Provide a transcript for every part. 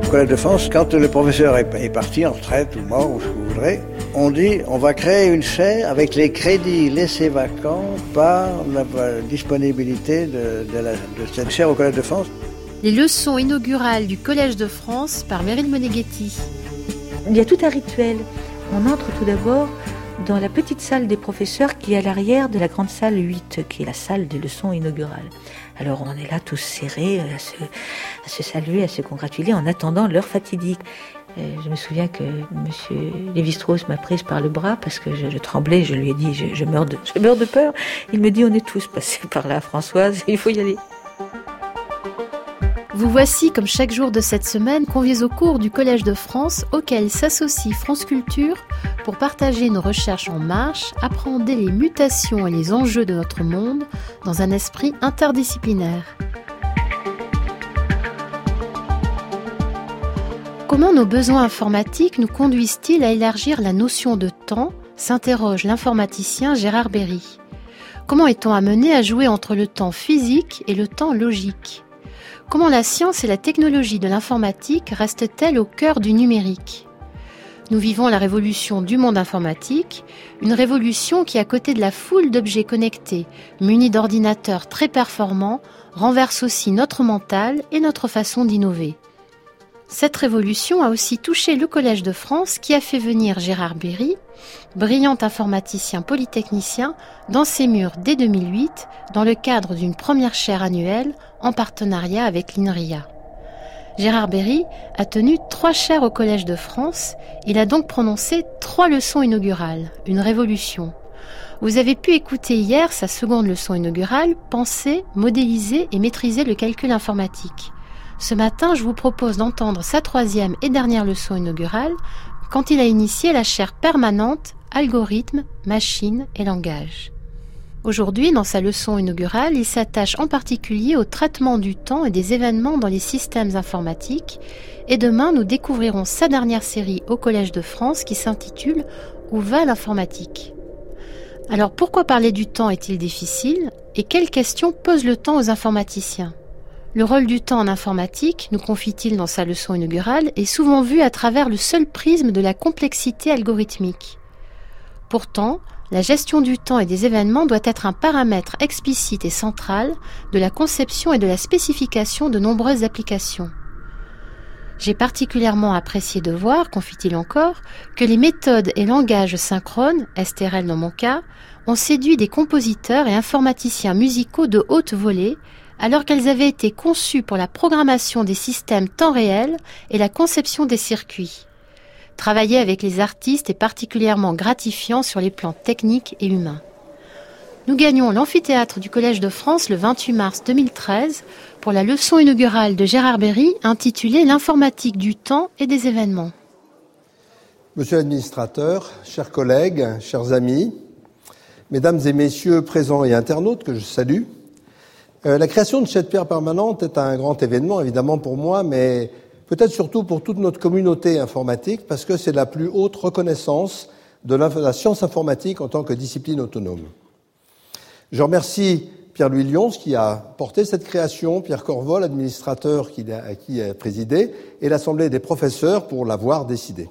Au Collège de France, quand le professeur est parti en retraite ou mort ou ce que vous voudrez, on dit on va créer une chaire avec les crédits laissés vacants par la disponibilité de cette chaire au Collège de France. Les leçons inaugurales du Collège de France par Meryl Moneghetti. Il y a tout un rituel. On entre tout d'abord dans la petite salle des professeurs qui est à l'arrière de la grande salle 8, qui est la salle des leçons inaugurales. Alors on est là tous serrés, à se saluer, à se congratuler en attendant l'heure fatidique. Je me souviens que M. Lévi-Strauss m'a prise par le bras parce que je tremblais, je lui ai dit je meurs de peur. Il me dit on est tous passés par là, Françoise, il faut y aller. Vous voici, comme chaque jour de cette semaine, conviés au cours du Collège de France, auquel s'associe France Culture pour partager nos recherches en marche, appréhender les mutations et les enjeux de notre monde dans un esprit interdisciplinaire. Comment nos besoins informatiques nous conduisent-ils à élargir la notion de temps, s'interroge l'informaticien Gérard Berry. Comment est-on amené à jouer entre le temps physique et le temps logique ? Comment la science et la technologie de l'informatique restent-elles au cœur du numérique ? Nous vivons la révolution du monde informatique, une révolution qui, à côté de la foule d'objets connectés, munis d'ordinateurs très performants, renverse aussi notre mental et notre façon d'innover. Cette révolution a aussi touché le Collège de France qui a fait venir Gérard Berry, brillant informaticien polytechnicien, dans ses murs dès 2008, dans le cadre d'une première chaire annuelle en partenariat avec l'INRIA. Gérard Berry a tenu 3 chaires au Collège de France. Il a donc prononcé 3 leçons inaugurales, une révolution. Vous avez pu écouter hier sa seconde leçon inaugurale, penser, modéliser et maîtriser le calcul informatique. Ce matin, je vous propose d'entendre sa 3e et dernière leçon inaugurale, quand il a initié la chaire permanente Algorithmes, machines et langage. Aujourd'hui, dans sa leçon inaugurale, il s'attache en particulier au traitement du temps et des événements dans les systèmes informatiques. Et demain, nous découvrirons sa dernière série au Collège de France qui s'intitule « Où va l'informatique ?» Alors pourquoi parler du temps est-il difficile et quelles questions pose le temps aux informaticiens ? Le rôle du temps en informatique, nous confie-t-il dans sa leçon inaugurale, est souvent vu à travers le seul prisme de la complexité algorithmique. Pourtant, la gestion du temps et des événements doit être un paramètre explicite et central de la conception et de la spécification de nombreuses applications. J'ai particulièrement apprécié de voir, confie-t-il encore, que les méthodes et langages synchrones, STRL dans mon cas, ont séduit des compositeurs et informaticiens musicaux de haute volée, alors qu'elles avaient été conçues pour la programmation des systèmes temps réel et la conception des circuits. Travailler avec les artistes est particulièrement gratifiant sur les plans techniques et humains. Nous gagnons l'amphithéâtre du Collège de France le 28 mars 2013 pour la leçon inaugurale de Gérard Berry intitulée « L'informatique du temps et des événements ». Monsieur l'administrateur, chers collègues, chers amis, mesdames et messieurs présents et internautes que je salue, la création de cette chaire permanente est un grand événement, évidemment pour moi, mais peut-être surtout pour toute notre communauté informatique, parce que c'est la plus haute reconnaissance de la science informatique en tant que discipline autonome. Je remercie Pierre-Louis Lyons qui a porté cette création, Pierre Corvol, administrateur qui a présidé, et l'Assemblée des professeurs pour l'avoir décidé.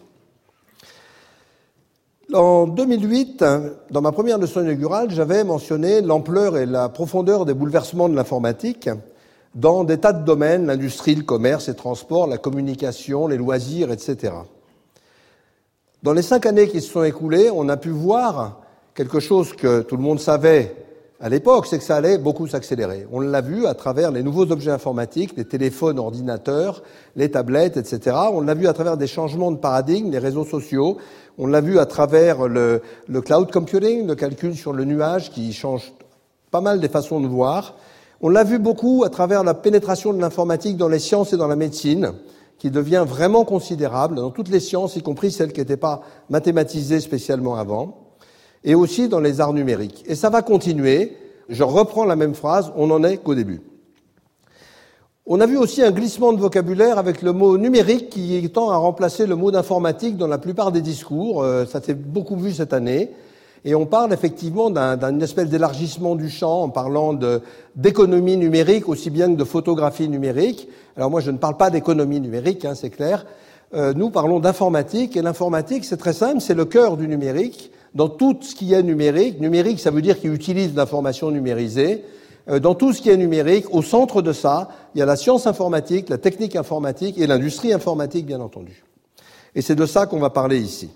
En 2008, dans ma première leçon inaugurale, j'avais mentionné l'ampleur et la profondeur des bouleversements de l'informatique dans des tas de domaines, l'industrie, le commerce, les transports, la communication, les loisirs, etc. Dans les 5 années qui se sont écoulées, on a pu voir quelque chose que tout le monde savait à l'époque, c'est que ça allait beaucoup s'accélérer. On l'a vu à travers les nouveaux objets informatiques, les téléphones, ordinateurs, les tablettes, etc. On l'a vu à travers des changements de paradigme, les réseaux sociaux. On l'a vu à travers le cloud computing, le calcul sur le nuage qui change pas mal des façons de voir. On l'a vu beaucoup à travers la pénétration de l'informatique dans les sciences et dans la médecine, qui devient vraiment considérable dans toutes les sciences, y compris celles qui n'étaient pas mathématisées spécialement avant, et aussi dans les arts numériques. Et ça va continuer. Je reprends la même phrase, on n'en est qu'au début. On a vu aussi un glissement de vocabulaire avec le mot numérique qui tend à remplacer le mot d'informatique dans la plupart des discours. Ça s'est beaucoup vu cette année. Et on parle effectivement d'une espèce d'élargissement du champ en parlant d'économie numérique aussi bien que de photographie numérique. Alors moi, je ne parle pas d'économie numérique, c'est clair. Nous parlons d'informatique, et l'informatique, c'est très simple, c'est le cœur du numérique. Dans tout ce qui est numérique, numérique, ça veut dire qu'il utilise l'information numérisée. Dans tout ce qui est numérique, au centre de ça, il y a la science informatique, la technique informatique et l'industrie informatique, bien entendu. Et c'est de ça qu'on va parler ici.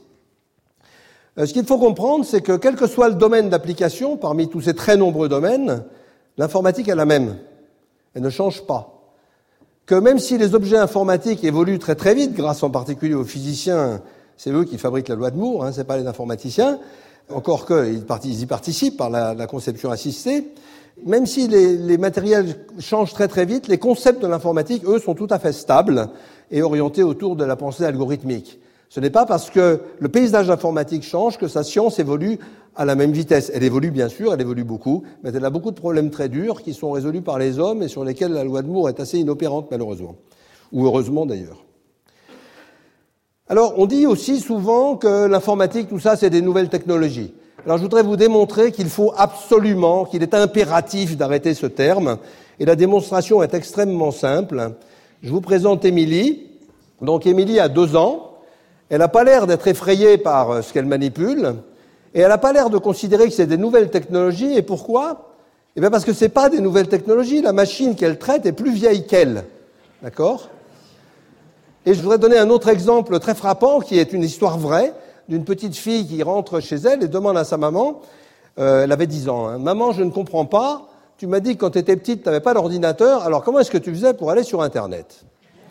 Ce qu'il faut comprendre, c'est que quel que soit le domaine d'application, parmi tous ces très nombreux domaines, l'informatique est la même. Elle ne change pas. Que même si les objets informatiques évoluent très très vite, grâce en particulier aux physiciens, c'est eux qui fabriquent la loi de Moore, c'est pas les informaticiens, encore qu'ils y participent par la conception assistée, même si les matériels changent très très vite, les concepts de l'informatique, eux, sont tout à fait stables et orientés autour de la pensée algorithmique. Ce n'est pas parce que le paysage informatique change que sa science évolue à la même vitesse. Elle évolue bien sûr, elle évolue beaucoup, mais elle a beaucoup de problèmes très durs qui sont résolus par les hommes et sur lesquels la loi de Moore est assez inopérante malheureusement, ou heureusement d'ailleurs. Alors on dit aussi souvent que l'informatique, tout ça, c'est des nouvelles technologies. Alors je voudrais vous démontrer qu'il faut absolument, qu'il est impératif d'arrêter ce terme, et la démonstration est extrêmement simple. Je vous présente Émilie. Donc Émilie a 2 ans. Elle n'a pas l'air d'être effrayée par ce qu'elle manipule, et elle n'a pas l'air de considérer que c'est des nouvelles technologies. Et pourquoi ? Eh bien parce que ce n'est pas des nouvelles technologies. La machine qu'elle traite est plus vieille qu'elle. D'accord ? Et je voudrais donner un autre exemple très frappant, qui est une histoire vraie, d'une petite fille qui rentre chez elle et demande à sa maman, elle avait 10 ans, Maman, je ne comprends pas, tu m'as dit que quand tu étais petite, tu n'avais pas d'ordinateur, alors comment est-ce que tu faisais pour aller sur Internet ?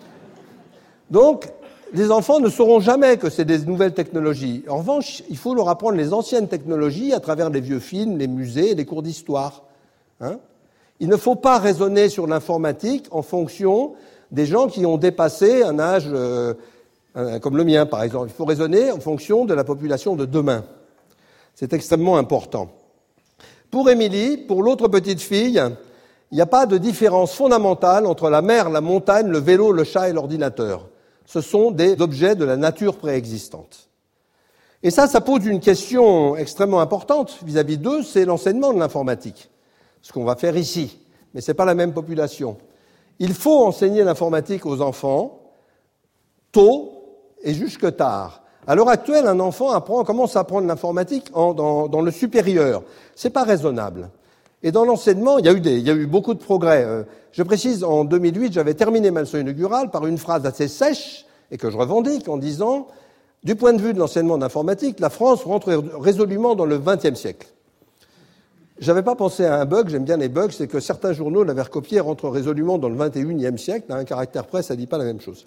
Donc, les enfants ne sauront jamais que c'est des nouvelles technologies. En revanche, il faut leur apprendre les anciennes technologies à travers les vieux films, les musées et les cours d'histoire. Il ne faut pas raisonner sur l'informatique en fonction des gens qui ont dépassé un âge comme le mien, par exemple. Il faut raisonner en fonction de la population de demain. C'est extrêmement important. Pour Émilie, pour l'autre petite fille, il n'y a pas de différence fondamentale entre la mer, la montagne, le vélo, le chat et l'ordinateur. Ce sont des objets de la nature préexistante. Et ça pose une question extrêmement importante vis-à-vis d'eux, c'est l'enseignement de l'informatique. Ce qu'on va faire ici, mais ce n'est pas la même population. Il faut enseigner l'informatique aux enfants, tôt et jusque tard. À l'heure actuelle, un enfant commence à apprendre l'informatique dans le supérieur. C'est pas raisonnable. Et dans l'enseignement, il y a eu beaucoup de progrès. Je précise, en 2008, j'avais terminé ma leçon inaugurale par une phrase assez sèche et que je revendique en disant « Du point de vue de l'enseignement d'informatique, la France rentre résolument dans le XXe siècle ». J'avais pas pensé à un bug, j'aime bien les bugs, c'est que certains journaux l'avaient recopié, rentre résolument dans le XXIe siècle. Un caractère près, ça dit pas la même chose.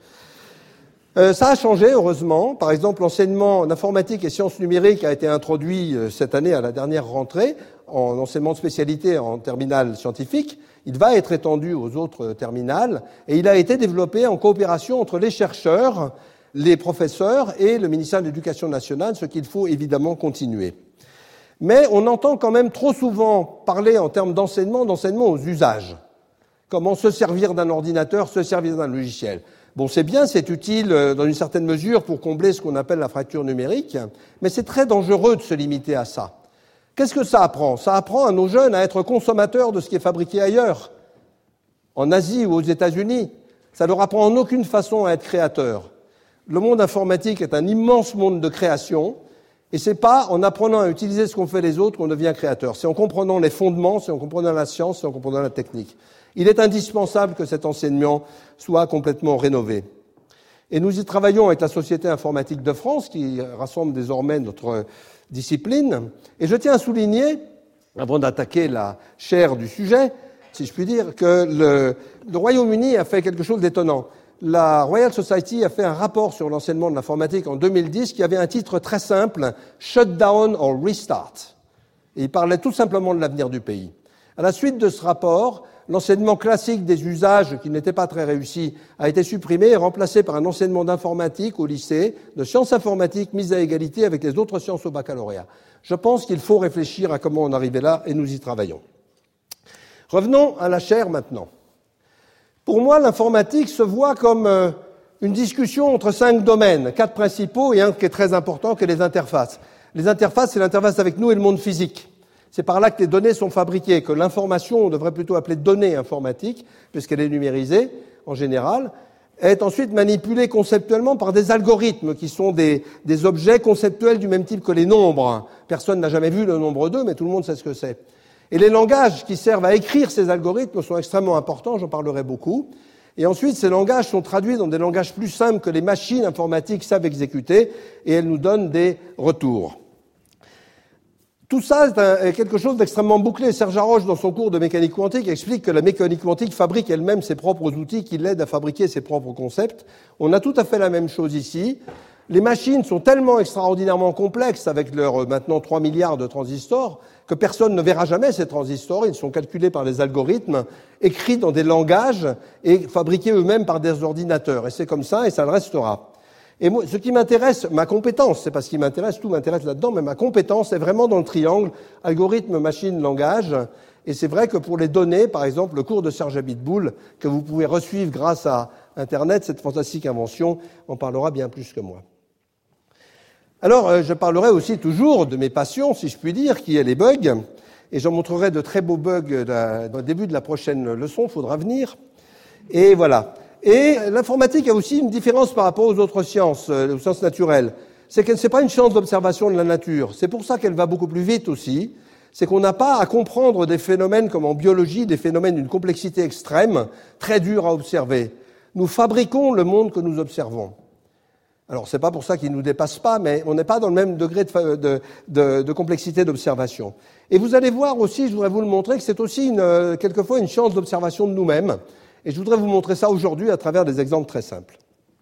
Ça a changé, heureusement. Par exemple, l'enseignement d'informatique et sciences numériques a été introduit cette année à la dernière rentrée en enseignement de spécialité en terminale scientifique. Il va être étendu aux autres terminales et il a été développé en coopération entre les chercheurs, les professeurs et le ministère de l'Éducation nationale, ce qu'il faut évidemment continuer. Mais on entend quand même trop souvent parler en termes d'enseignement aux usages. Comment se servir d'un ordinateur, se servir d'un logiciel. Bon, c'est bien, c'est utile dans une certaine mesure pour combler ce qu'on appelle la fracture numérique, mais c'est très dangereux de se limiter à ça. Qu'est-ce que ça apprend ? Ça apprend à nos jeunes à être consommateurs de ce qui est fabriqué ailleurs, en Asie ou aux États-Unis. Ça leur apprend en aucune façon à être créateurs. Le monde informatique est un immense monde de création, et c'est pas en apprenant à utiliser ce qu'ont fait les autres qu'on devient créateur. C'est en comprenant les fondements, c'est en comprenant la science, c'est en comprenant la technique. Il est indispensable que cet enseignement soit complètement rénové. Et nous y travaillons avec la Société informatique de France, qui rassemble désormais notre discipline. Et je tiens à souligner, avant d'attaquer la chair du sujet, si je puis dire, que le Royaume-Uni a fait quelque chose d'étonnant. La Royal Society a fait un rapport sur l'enseignement de l'informatique en 2010 qui avait un titre très simple, « Shut down or restart ». Et il parlait tout simplement de l'avenir du pays. À la suite de ce rapport, l'enseignement classique des usages, qui n'était pas très réussi, a été supprimé et remplacé par un enseignement d'informatique au lycée, de sciences informatiques mises à égalité avec les autres sciences au baccalauréat. Je pense qu'il faut réfléchir à comment en arriver là, et nous y travaillons. Revenons à la chaire maintenant. Pour moi, l'informatique se voit comme une discussion entre 5 domaines, 4 principaux et un qui est très important, qui est les interfaces. Les interfaces, c'est l'interface avec nous et le monde physique. C'est par là que les données sont fabriquées, que l'information, on devrait plutôt appeler données informatiques, puisqu'elle est numérisée en général, est ensuite manipulée conceptuellement par des algorithmes qui sont des objets conceptuels du même type que les nombres. Personne n'a jamais vu le nombre 2, mais tout le monde sait ce que c'est. Et les langages qui servent à écrire ces algorithmes sont extrêmement importants, j'en parlerai beaucoup. Et ensuite, ces langages sont traduits dans des langages plus simples que les machines informatiques savent exécuter, et elles nous donnent des retours. Tout ça est quelque chose d'extrêmement bouclé. Serge Haroche, dans son cours de mécanique quantique, explique que la mécanique quantique fabrique elle-même ses propres outils qui l'aident à fabriquer ses propres concepts. On a tout à fait la même chose ici. Les machines sont tellement extraordinairement complexes, avec leurs maintenant 3 milliards de transistors, que personne ne verra jamais ces transistors. Ils sont calculés par des algorithmes, écrits dans des langages et fabriqués eux-mêmes par des ordinateurs. Et c'est comme ça, et ça le restera. Et moi, ce qui m'intéresse, ma compétence, c'est pas ce qui m'intéresse, tout m'intéresse là-dedans, mais ma compétence est vraiment dans le triangle algorithme, machine, langage. Et c'est vrai que pour les données, par exemple, le cours de Serge Abitboul, que vous pouvez resuivre grâce à Internet, cette fantastique invention, en parlera bien plus que moi. Alors, je parlerai aussi toujours de mes passions, si je puis dire, qui est les bugs. Et j'en montrerai de très beaux bugs au début de la prochaine leçon, faudra venir. Et voilà. Et l'informatique a aussi une différence par rapport aux autres sciences, aux sciences naturelles. C'est qu'elle n'est pas une science d'observation de la nature. C'est pour ça qu'elle va beaucoup plus vite aussi. C'est qu'on n'a pas à comprendre des phénomènes comme en biologie, des phénomènes d'une complexité extrême, très durs à observer. Nous fabriquons le monde que nous observons. Alors, c'est pas pour ça qu'il ne nous dépasse pas, mais on n'est pas dans le même degré de complexité d'observation. Et vous allez voir aussi, je voudrais vous le montrer, que c'est aussi quelquefois une science d'observation de nous-mêmes. Et je voudrais vous montrer ça aujourd'hui à travers des exemples très simples.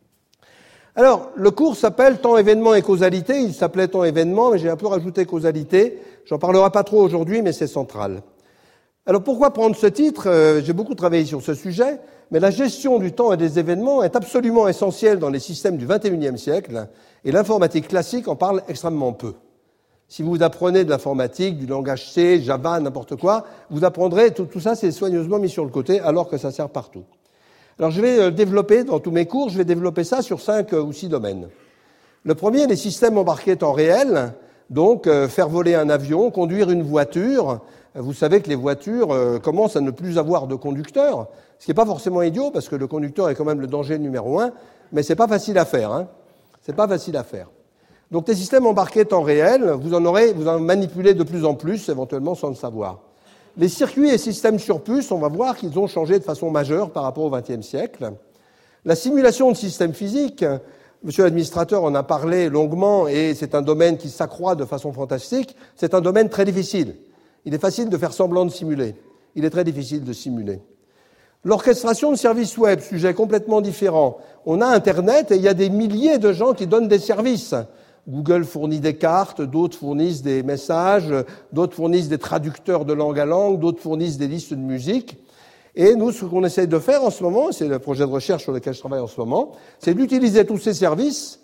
Alors, le cours s'appelle Temps, événement et causalité. Il s'appelait Temps, événement, mais j'ai un peu rajouté causalité. J'en parlerai pas trop aujourd'hui, mais c'est central. Alors, pourquoi prendre ce titre ? J'ai beaucoup travaillé sur ce sujet, mais la gestion du temps et des événements est absolument essentielle dans les systèmes du XXIe siècle, et l'informatique classique en parle extrêmement peu. Si vous apprenez de l'informatique, du langage C, Java, n'importe quoi, vous apprendrez, tout ça c'est soigneusement mis sur le côté alors que ça sert partout. Alors je vais développer, dans tous mes cours, je vais développer ça sur 5 ou 6 domaines. Le premier, les systèmes embarqués temps réel, donc faire voler un avion, conduire une voiture. Vous savez que les voitures commencent à ne plus avoir de conducteur, ce qui n'est pas forcément idiot parce que le conducteur est quand même le danger numéro 1, mais c'est pas facile à faire. Hein. C'est pas facile à faire. Donc les systèmes embarqués temps réel, vous en manipulez de plus en plus, éventuellement sans le savoir. Les circuits et systèmes sur puce, on va voir qu'ils ont changé de façon majeure par rapport au XXe siècle. La simulation de systèmes physiques, monsieur l'administrateur en a parlé longuement et c'est un domaine qui s'accroît de façon fantastique. C'est un domaine très difficile. Il est facile de faire semblant de simuler. Il est très difficile de simuler. L'orchestration de services web, sujet complètement différent. On a Internet et il y a des milliers de gens qui donnent des services. Google fournit des cartes, d'autres fournissent des messages, d'autres fournissent des traducteurs de langue à langue, d'autres fournissent des listes de musique. Et nous, ce qu'on essaye de faire en ce moment, c'est le projet de recherche sur lequel je travaille en ce moment, c'est d'utiliser tous ces services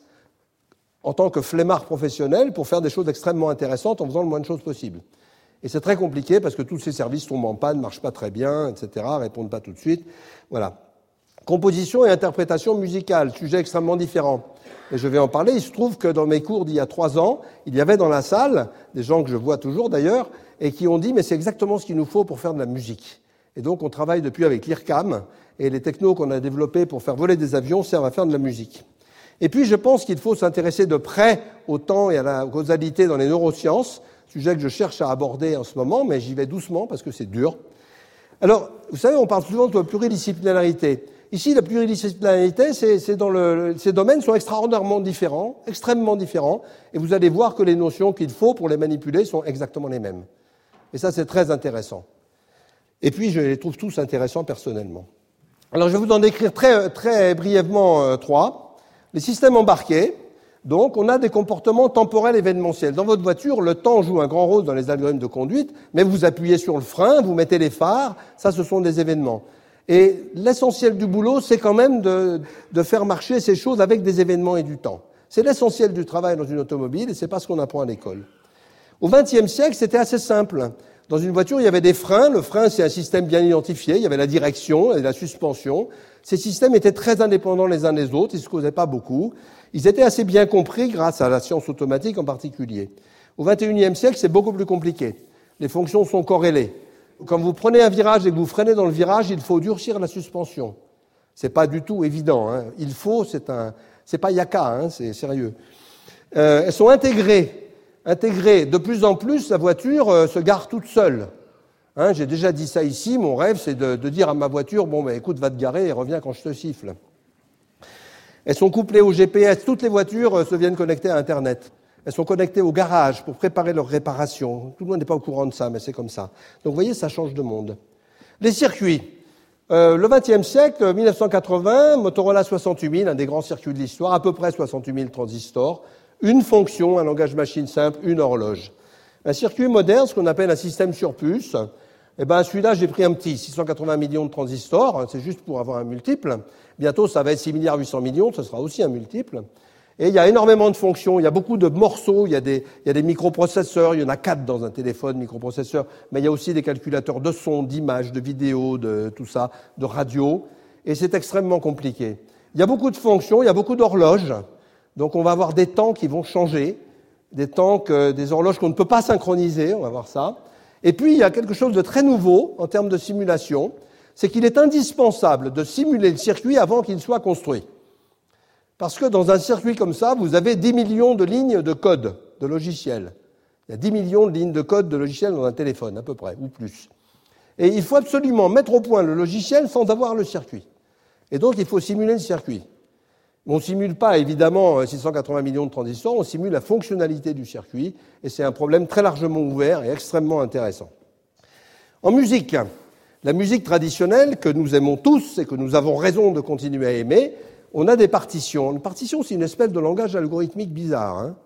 en tant que flemmard professionnel pour faire des choses extrêmement intéressantes en faisant le moins de choses possible. Et c'est très compliqué parce que tous ces services tombent en panne, ne marchent pas très bien, etc., répondent pas tout de suite. Voilà. Composition et interprétation musicale, sujet extrêmement différent. Et je vais en parler. Il se trouve que dans mes cours d'il y a 3 ans, il y avait dans la salle des gens que je vois toujours d'ailleurs et qui ont dit mais c'est exactement ce qu'il nous faut pour faire de la musique. Et donc on travaille depuis avec l'IRCAM et les technos qu'on a développés pour faire voler des avions servent à faire de la musique. Et puis je pense qu'il faut s'intéresser de près au temps et à la causalité dans les neurosciences, sujet que je cherche à aborder en ce moment, mais j'y vais doucement parce que c'est dur. Alors, vous savez, on parle souvent de pluridisciplinarité. Ici, la pluridisciplinarité, ces domaines sont extraordinairement différents, extrêmement différents, et vous allez voir que les notions qu'il faut pour les manipuler sont exactement les mêmes. Et ça, c'est très intéressant. Et puis, je les trouve tous intéressants personnellement. Alors, je vais vous en décrire très, très brièvement 3. Les systèmes embarqués. Donc, on a des comportements temporels événementiels. Dans votre voiture, le temps joue un grand rôle dans les algorithmes de conduite, mais vous appuyez sur le frein, vous mettez les phares, ça, ce sont des événements. Et l'essentiel du boulot, c'est quand même de faire marcher ces choses avec des événements et du temps. C'est l'essentiel du travail dans une automobile et c'est pas ce qu'on apprend à l'école. Au XXe siècle, c'était assez simple. Dans une voiture, il y avait des freins. Le frein, c'est un système bien identifié. Il y avait la direction et la suspension. Ces systèmes étaient très indépendants les uns des autres. Ils ne se causaient pas beaucoup. Ils étaient assez bien compris grâce à la science automatique en particulier. Au XXIe siècle, c'est beaucoup plus compliqué. Les fonctions sont corrélées. Quand vous prenez un virage et que vous freinez dans le virage, il faut durcir la suspension. C'est pas du tout évident. Hein. Il faut, c'est pas yaka, hein, c'est sérieux. Elles sont intégrées. De plus en plus, la voiture se gare toute seule. Hein, j'ai déjà dit ça ici. Mon rêve, c'est de dire à ma voiture, bon, ben, écoute, va te garer et reviens quand je te siffle. Elles sont couplées au GPS. Toutes les voitures se viennent connecter à Internet. Elles sont connectées au garage pour préparer leur réparation. Tout le monde n'est pas au courant de ça, mais c'est comme ça. Donc, vous voyez, ça change de monde. Les circuits. Le XXe siècle, 1980, Motorola 68000, un des grands circuits de l'histoire, à peu près 68 000 transistors, une fonction, un langage machine simple, une horloge. Un circuit moderne, ce qu'on appelle un système sur puce, eh ben, celui-là, j'ai pris un petit, 680 millions de transistors, c'est juste pour avoir un multiple. Bientôt, ça va être 6 milliards 800 millions, ce sera aussi un multiple. Et il y a énormément de fonctions, il y a beaucoup de morceaux, il y a des microprocesseurs, il y en a 4 dans un téléphone, microprocesseurs, mais il y a aussi des calculateurs de son, d'image, de vidéo, de tout ça, de radio, et c'est extrêmement compliqué. Il y a beaucoup de fonctions, il y a beaucoup d'horloges, donc on va avoir des temps qui vont changer, des horloges qu'on ne peut pas synchroniser, on va voir ça. Et puis il y a quelque chose de très nouveau en termes de simulation, c'est qu'il est indispensable de simuler le circuit avant qu'il soit construit. Parce que dans un circuit comme ça, vous avez 10 millions de lignes de code, de logiciels. Il y a 10 millions de lignes de code de logiciels dans un téléphone, à peu près, ou plus. Et il faut absolument mettre au point le logiciel sans avoir le circuit. Et donc, il faut simuler le circuit. On ne simule pas, évidemment, 680 millions de transistors, on simule la fonctionnalité du circuit, et c'est un problème très largement ouvert et extrêmement intéressant. En musique, la musique traditionnelle que nous aimons tous et que nous avons raison de continuer à aimer, on a des partitions. Une partition, c'est une espèce de langage algorithmique bizarre. Hein.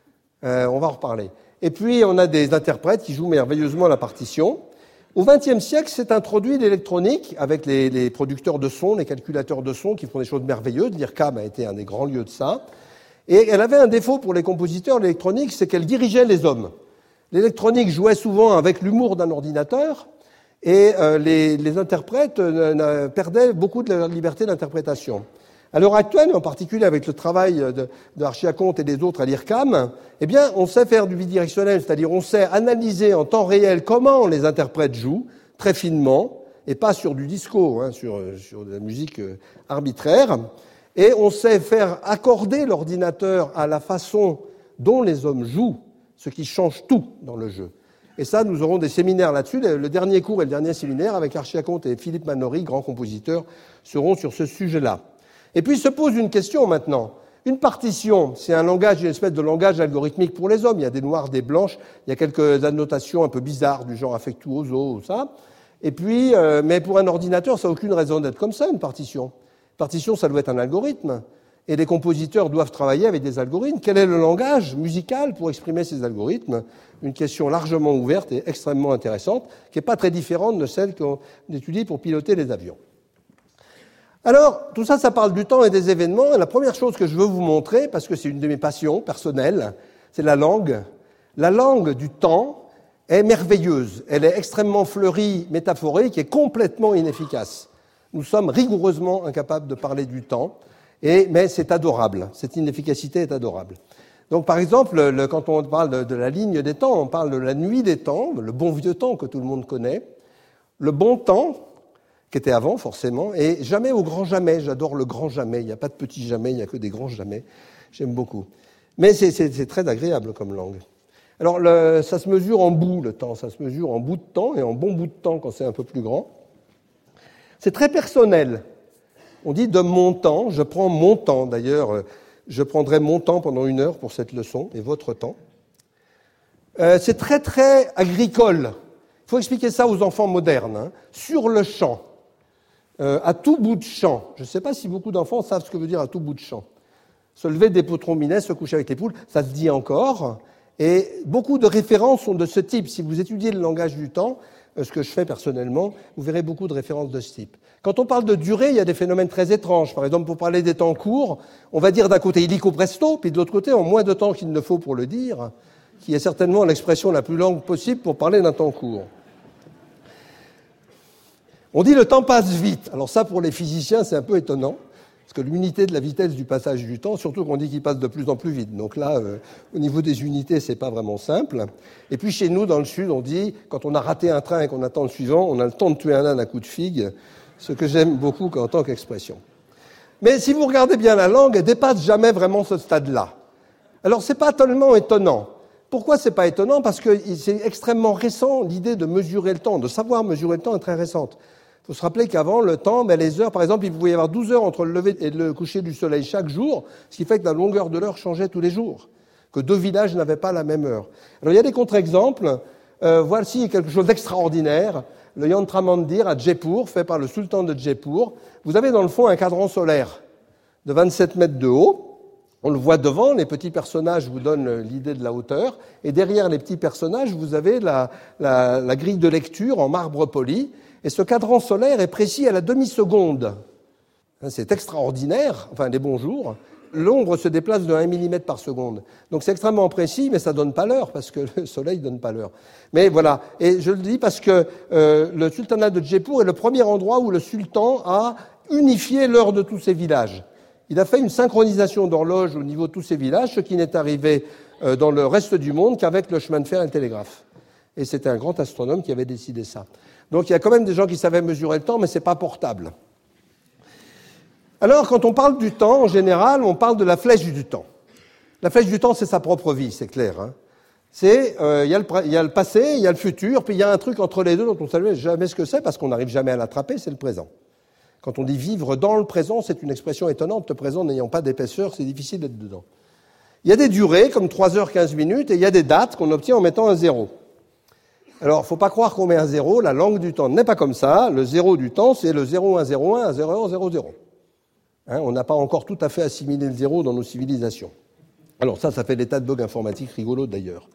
On va en reparler. Et puis, on a des interprètes qui jouent merveilleusement la partition. Au XXe siècle, s'est introduit l'électronique avec les producteurs de sons, les calculateurs de sons qui font des choses merveilleuses. L'IRCAM a été un des grands lieux de ça. Et elle avait un défaut pour les compositeurs, l'électronique, c'est qu'elle dirigeait les hommes. L'électronique jouait souvent avec l'humour d'un ordinateur et les interprètes perdaient beaucoup de leur liberté d'interprétation. À l'heure actuelle, en particulier avec le travail d'Archiaconte et des autres à l'IRCAM, eh bien, on sait faire du bidirectionnel, c'est-à-dire on sait analyser en temps réel comment les interprètes jouent, très finement, et pas sur du disco, hein, sur de la musique arbitraire, et on sait faire accorder l'ordinateur à la façon dont les hommes jouent, ce qui change tout dans le jeu. Et ça, nous aurons des séminaires là-dessus. Le dernier cours et le dernier séminaire avec Archiaconte et Philippe Manori, grands compositeurs, seront sur ce sujet-là. Et puis se pose une question maintenant. Une partition, c'est un langage, une espèce de langage algorithmique pour les hommes. Il y a des noirs, des blanches, il y a quelques annotations un peu bizarres du genre affectuoso ou ça. Et puis, mais pour un ordinateur, ça n'a aucune raison d'être comme ça, une partition. Une partition, ça doit être un algorithme. Et les compositeurs doivent travailler avec des algorithmes. Quel est le langage musical pour exprimer ces algorithmes? Une question largement ouverte et extrêmement intéressante, qui n'est pas très différente de celle qu'on étudie pour piloter les avions. Alors, tout ça, ça parle du temps et des événements. Et la première chose que je veux vous montrer, parce que c'est une de mes passions personnelles, c'est la langue. La langue du temps est merveilleuse. Elle est extrêmement fleurie, métaphorique et complètement inefficace. Nous sommes rigoureusement incapables de parler du temps, mais c'est adorable. Cette inefficacité est adorable. Donc, par exemple, quand on parle de la ligne des temps, on parle de la nuit des temps, le bon vieux temps que tout le monde connaît, le bon temps, qui était avant, forcément, et jamais au grand jamais. J'adore le grand jamais. Il n'y a pas de petit jamais, il n'y a que des grands jamais. J'aime beaucoup. Mais c'est très agréable comme langue. Alors, ça se mesure en bout, le temps. Ça se mesure en bout de temps et en bon bout de temps quand c'est un peu plus grand. C'est très personnel. On dit de mon temps. Je prends mon temps. D'ailleurs, je prendrai mon temps pendant 1 heure pour cette leçon et votre temps. C'est très, très agricole. Il faut expliquer ça aux enfants modernes. Hein. Sur le champ. À tout bout de champ. Je ne sais pas si beaucoup d'enfants savent ce que veut dire à tout bout de champ. Se lever des potrons-minets, se coucher avec les poules, ça se dit encore. Et beaucoup de références sont de ce type. Si vous étudiez le langage du temps, ce que je fais personnellement, vous verrez beaucoup de références de ce type. Quand on parle de durée, il y a des phénomènes très étranges. Par exemple, pour parler des temps courts, on va dire d'un côté illico presto, puis de l'autre côté, en moins de temps qu'il ne faut pour le dire, qui est certainement l'expression la plus longue possible pour parler d'un temps court. On dit le temps passe vite. Alors ça, pour les physiciens, c'est un peu étonnant, parce que l'unité de la vitesse du passage du temps, surtout qu'on dit qu'il passe de plus en plus vite. Donc là, au niveau des unités, c'est pas vraiment simple. Et puis chez nous, dans le Sud, on dit, quand on a raté un train et qu'on attend le suivant, on a le temps de tuer un âne à coup de figue, ce que j'aime beaucoup en tant qu'expression. Mais si vous regardez bien la langue, elle dépasse jamais vraiment ce stade-là. Alors c'est pas tellement étonnant. Pourquoi c'est pas étonnant? Parce que c'est extrêmement récent, l'idée de mesurer le temps, de savoir mesurer le temps est très récente. Il faut se rappeler qu'avant, le temps, les heures, par exemple, il pouvait y avoir 12 heures entre le lever et le coucher du soleil chaque jour, ce qui fait que la longueur de l'heure changeait tous les jours, que 2 villages n'avaient pas la même heure. Alors il y a des contre-exemples. Voici quelque chose d'extraordinaire. Le Yantra Mandir à Jaipur, fait par le sultan de Jaipur. Vous avez dans le fond un cadran solaire de 27 mètres de haut. On le voit devant, les petits personnages vous donnent l'idée de la hauteur, et derrière les petits personnages, vous avez la grille de lecture en marbre poli, et ce cadran solaire est précis à la demi-seconde. C'est extraordinaire, enfin les bons jours. L'ombre se déplace de 1 mm par seconde. Donc c'est extrêmement précis, mais ça donne pas l'heure, parce que le soleil donne pas l'heure. Mais voilà, et je le dis parce que le sultanat de Jaipur est le premier endroit où le sultan a unifié l'heure de tous ses villages. Il a fait une synchronisation d'horloge au niveau de tous ces villages, ce qui n'est arrivé dans le reste du monde qu'avec le chemin de fer et le télégraphe. Et c'était un grand astronome qui avait décidé ça. Donc il y a quand même des gens qui savaient mesurer le temps, mais c'est pas portable. Alors, quand on parle du temps, en général, on parle de la flèche du temps. La flèche du temps, c'est sa propre vie, c'est clair. Il y a le passé, il y a le futur, puis il y a un truc entre les deux dont on ne sait jamais ce que c'est, parce qu'on n'arrive jamais à l'attraper, c'est le présent. Quand on dit vivre dans le présent, c'est une expression étonnante. Le présent n'ayant pas d'épaisseur, c'est difficile d'être dedans. Il y a des durées, comme 3h15 minutes, et il y a des dates qu'on obtient en mettant un zéro. Alors, il ne faut pas croire qu'on met un zéro, la langue du temps n'est pas comme ça. Le zéro du temps, c'est le 0101 à 0100. On n'a pas encore tout à fait assimilé le zéro dans nos civilisations. Alors ça fait des tas de bugs informatiques rigolos d'ailleurs.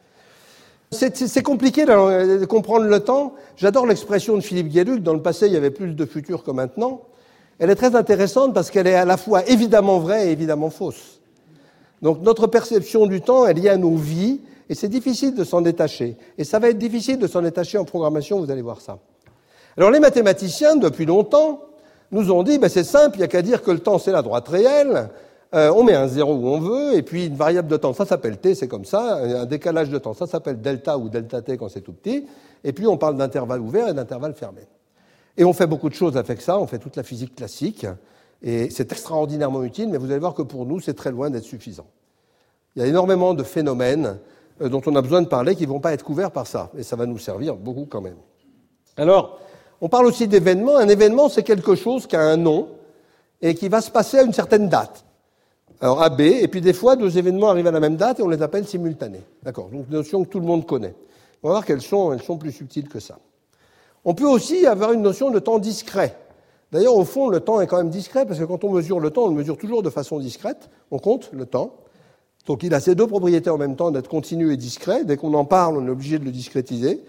C'est compliqué de comprendre le temps. J'adore l'expression de Philippe Guéluc, dans le passé il y avait plus de futur que maintenant. Elle est très intéressante parce qu'elle est à la fois évidemment vraie et évidemment fausse. Donc notre perception du temps est liée à nos vies et c'est difficile de s'en détacher. Et ça va être difficile de s'en détacher en programmation, vous allez voir ça. Alors les mathématiciens, depuis longtemps, nous ont dit, c'est simple, il n'y a qu'à dire que le temps c'est la droite réelle, on met un zéro où on veut, et puis une variable de temps, ça s'appelle t, c'est comme ça, un décalage de temps, ça s'appelle delta ou delta t quand c'est tout petit, et puis on parle d'intervalle ouvert et d'intervalle fermé. Et on fait beaucoup de choses avec ça, on fait toute la physique classique, et c'est extraordinairement utile, mais vous allez voir que pour nous, c'est très loin d'être suffisant. Il y a énormément de phénomènes dont on a besoin de parler qui ne vont pas être couverts par ça, et ça va nous servir beaucoup quand même. Alors, on parle aussi d'événements. Un événement, c'est quelque chose qui a un nom et qui va se passer à une certaine date. Alors, AB, et puis des fois, 2 événements arrivent à la même date et on les appelle simultanés. D'accord? Donc, une notion que tout le monde connaît. On va voir qu'elles sont plus subtiles que ça. On peut aussi avoir une notion de temps discret. D'ailleurs, au fond, le temps est quand même discret parce que quand on mesure le temps, on le mesure toujours de façon discrète. On compte le temps. Donc, il a ces 2 propriétés en même temps d'être continu et discret. Dès qu'on en parle, on est obligé de le discrétiser.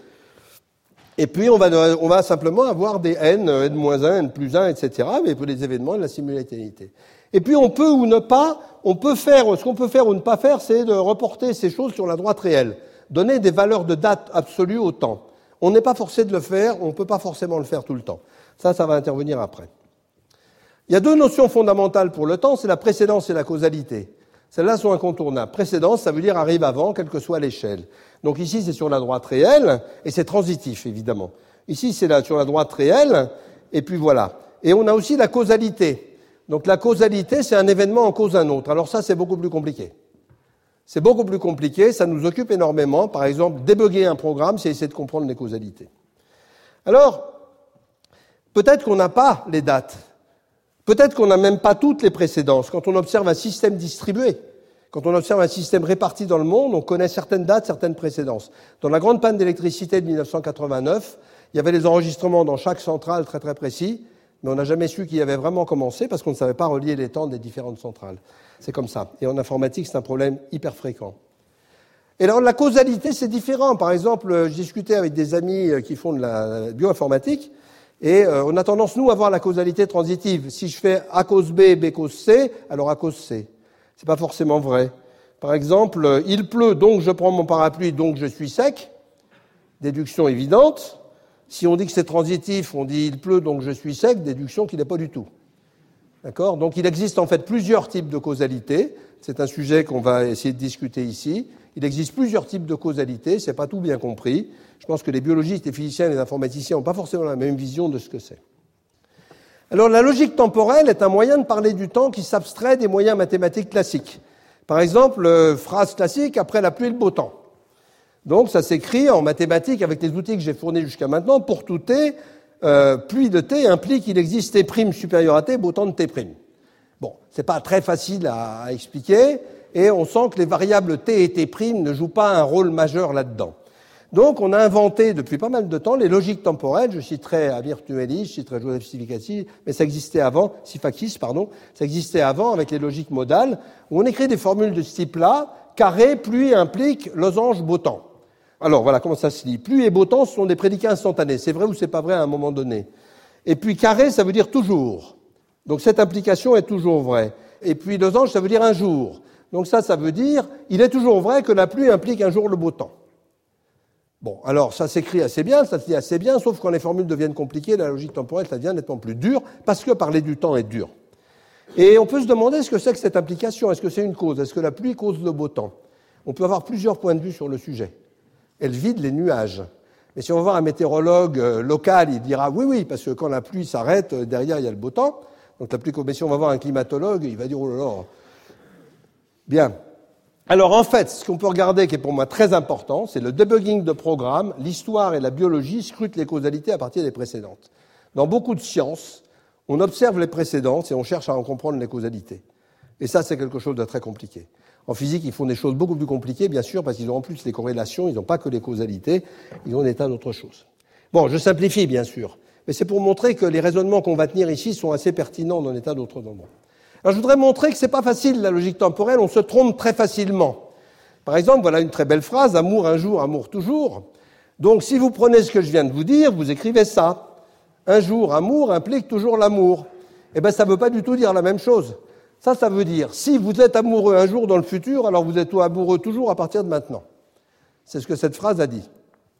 Et puis, on va simplement avoir des n, n-1, n+1, etc., mais pour les événements de la simultanéité. Et puis, on peut ou ne pas, ce qu'on peut faire ou ne pas faire, c'est de reporter ces choses sur la droite réelle, donner des valeurs de date absolues au temps. On n'est pas forcé de le faire, on ne peut pas forcément le faire tout le temps. Ça va intervenir après. Il y a 2 notions fondamentales pour le temps, c'est la précédence et la causalité. Celles-là sont incontournables. Précédence, ça veut dire arrive avant, quelle que soit l'échelle. Donc ici, c'est sur la droite réelle, et c'est transitif, évidemment. Ici, c'est sur la droite réelle, et puis voilà. Et on a aussi la causalité. Donc la causalité, c'est un événement en cause un autre. Alors ça, c'est beaucoup plus compliqué. C'est beaucoup plus compliqué, ça nous occupe énormément. Par exemple, débugger un programme, c'est essayer de comprendre les causalités. Alors, peut-être qu'on n'a pas les dates. Peut-être qu'on n'a même pas toutes les précédences. Quand on observe un système distribué, quand on observe un système réparti dans le monde, on connaît certaines dates, certaines précédences. Dans la grande panne d'électricité de 1989, il y avait des enregistrements dans chaque centrale très très précis, mais on n'a jamais su qui avait vraiment commencé parce qu'on ne savait pas relier les temps des différentes centrales. C'est comme ça. Et en informatique, c'est un problème hyper fréquent. Et alors, la causalité, c'est différent. Par exemple, je discutais avec des amis qui font de la bioinformatique, et on a tendance, nous, à voir la causalité transitive. Si je fais A cause B, B cause C, alors A cause C. C'est pas forcément vrai. Par exemple, il pleut, donc je prends mon parapluie, donc je suis sec. Déduction évidente. Si on dit que c'est transitif, on dit il pleut, donc je suis sec, déduction qui n'est pas du tout. D'accord ? Donc il existe en fait plusieurs types de causalité. C'est un sujet qu'on va essayer de discuter ici. Il existe plusieurs types de causalité, c'est pas tout bien compris. Je pense que les biologistes, les physiciens et les informaticiens n'ont pas forcément la même vision de ce que c'est. Alors la logique temporelle est un moyen de parler du temps qui s'abstrait des moyens mathématiques classiques. Par exemple, phrase classique, après la pluie et le beau temps. Donc ça s'écrit en mathématiques avec les outils que j'ai fournis jusqu'à maintenant. Pour tout t, pluie de t implique qu'il existe t' supérieur à t, beau temps de t'. Bon, c'est pas très facile à expliquer, et on sent que les variables t et t' ne jouent pas un rôle majeur là-dedans. Donc on a inventé depuis pas mal de temps les logiques temporelles. Je citerai Amir Tueli, je citerai Joseph Sifakis, mais ça existait avant, ça existait avant avec les logiques modales, où on écrit des formules de ce type-là. Carré, pluie implique losange, beau temps. Alors voilà comment ça se lit. Pluie et beau temps sont des prédicats instantanés. C'est vrai ou c'est pas vrai à un moment donné. Et puis carré, ça veut dire toujours. Donc cette implication est toujours vraie. Et puis losange, ça veut dire un jour. Donc ça veut dire, il est toujours vrai que la pluie implique un jour le beau temps. Bon, alors ça s'écrit assez bien, ça se dit assez bien, sauf quand les formules deviennent compliquées, la logique temporelle, ça devient nettement plus dur, parce que parler du temps est dur. Et on peut se demander ce que c'est que cette implication. Est-ce que c'est une cause? Est-ce que la pluie cause le beau temps? On peut avoir plusieurs points de vue sur le sujet. Elle vide les nuages. Mais si on va voir un météorologue local, il dira oui, parce que quand la pluie s'arrête, derrière il y a le beau temps. Donc la pluie, mais si on va voir un climatologue, il va dire oh là là. Bien. Alors en fait, ce qu'on peut regarder, qui est pour moi très important, c'est le debugging de programme. L'histoire et la biologie scrutent les causalités à partir des précédentes. Dans beaucoup de sciences, on observe les précédentes et on cherche à en comprendre les causalités. Et ça, c'est quelque chose de très compliqué. En physique, ils font des choses beaucoup plus compliquées, bien sûr, parce qu'ils ont en plus les corrélations, ils n'ont pas que les causalités, ils ont des tas d'autres choses. Bon, je simplifie, bien sûr, mais c'est pour montrer que les raisonnements qu'on va tenir ici sont assez pertinents dans des tas d'autres endroits. Alors, je voudrais montrer que c'est pas facile, la logique temporelle, on se trompe très facilement. Par exemple, voilà une très belle phrase, amour un jour, amour toujours. Donc, si vous prenez ce que je viens de vous dire, vous écrivez ça. Un jour, amour implique toujours l'amour. Eh bien, ça ne veut pas du tout dire la même chose. Ça veut dire, si vous êtes amoureux un jour dans le futur, alors vous êtes amoureux toujours à partir de maintenant. C'est ce que cette phrase a dit.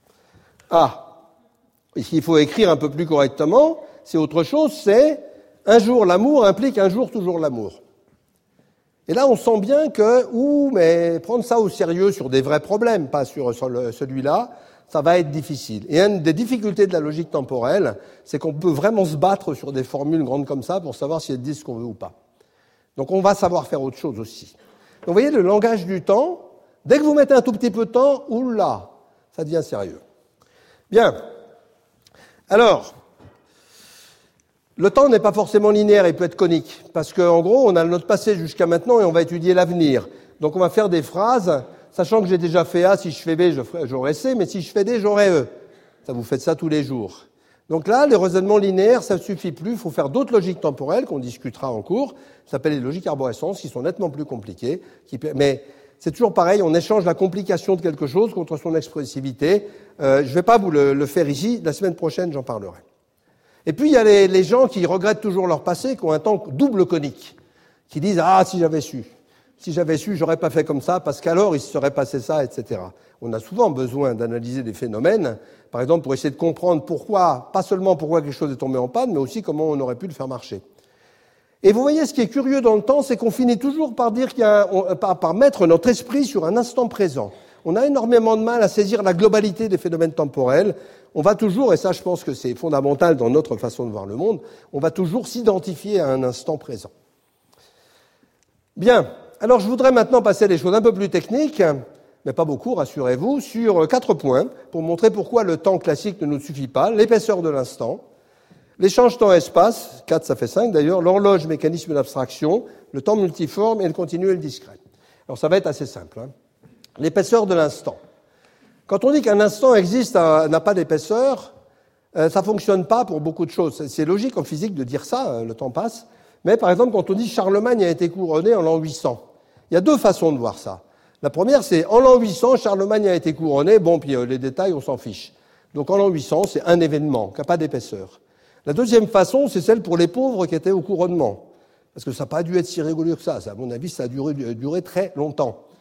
Ah, et s'il faut écrire un peu plus correctement, c'est autre chose, c'est un jour l'amour implique un jour toujours l'amour. Et là, on sent bien que, mais prendre ça au sérieux sur des vrais problèmes, pas sur celui-là, ça va être difficile. Et une des difficultés de la logique temporelle, c'est qu'on peut vraiment se battre sur des formules grandes comme ça pour savoir si elles disent ce qu'on veut ou pas. Donc on va savoir faire autre chose aussi. Donc vous voyez, le langage du temps, dès que vous mettez un tout petit peu de temps, oula, ça devient sérieux. Bien. Alors, le temps n'est pas forcément linéaire, il peut être conique. Parce qu'en gros, on a notre passé jusqu'à maintenant et on va étudier l'avenir. Donc on va faire des phrases, sachant que j'ai déjà fait A, si je fais B, j'aurai C, mais si je fais D, j'aurai E. Ça, vous faites ça tous les jours. Donc là, les raisonnements linéaires, ça ne suffit plus. Il faut faire d'autres logiques temporelles qu'on discutera en cours. Ça s'appelle les logiques arborescences, qui sont nettement plus compliquées. Mais c'est toujours pareil, on échange la complication de quelque chose contre son expressivité. Je ne vais pas vous le faire ici. La semaine prochaine, j'en parlerai. Et puis, il y a les gens qui regrettent toujours leur passé, qui ont un temps double conique, qui disent « Ah, si j'avais su, j'aurais pas fait comme ça, parce qu'alors il se serait passé ça, etc. » On a souvent besoin d'analyser des phénomènes, par exemple pour essayer de comprendre pourquoi, pas seulement pourquoi quelque chose est tombé en panne, mais aussi comment on aurait pu le faire marcher. Et vous voyez, ce qui est curieux dans le temps, c'est qu'on finit toujours par dire par mettre notre esprit sur un instant présent. On a énormément de mal à saisir la globalité des phénomènes temporels. On va toujours, et ça je pense que c'est fondamental dans notre façon de voir le monde, on va toujours s'identifier à un instant présent. Bien, alors je voudrais maintenant passer à des choses un peu plus techniques, mais pas beaucoup, rassurez-vous, sur 4 points, pour montrer pourquoi le temps classique ne nous suffit pas, l'épaisseur de l'instant, l'échange temps-espace, 4 ça fait 5 d'ailleurs, l'horloge, mécanisme d'abstraction, le temps multiforme et le continu et le discret. Alors ça va être assez simple. L'épaisseur de l'instant. Quand on dit qu'un instant existe, n'a pas d'épaisseur, ça fonctionne pas pour beaucoup de choses. C'est logique en physique de dire ça, le temps passe, mais par exemple quand on dit Charlemagne a été couronné en l'an 800, il y a 2 façons de voir ça. La première, c'est en l'an 800, Charlemagne a été couronné, bon, puis les détails, on s'en fiche. Donc en l'an 800, c'est un événement qui n'a pas d'épaisseur. La deuxième façon, c'est celle pour les pauvres qui étaient au couronnement. Parce que ça n'a pas dû être si rigoureux que ça. À mon avis, ça a duré très longtemps.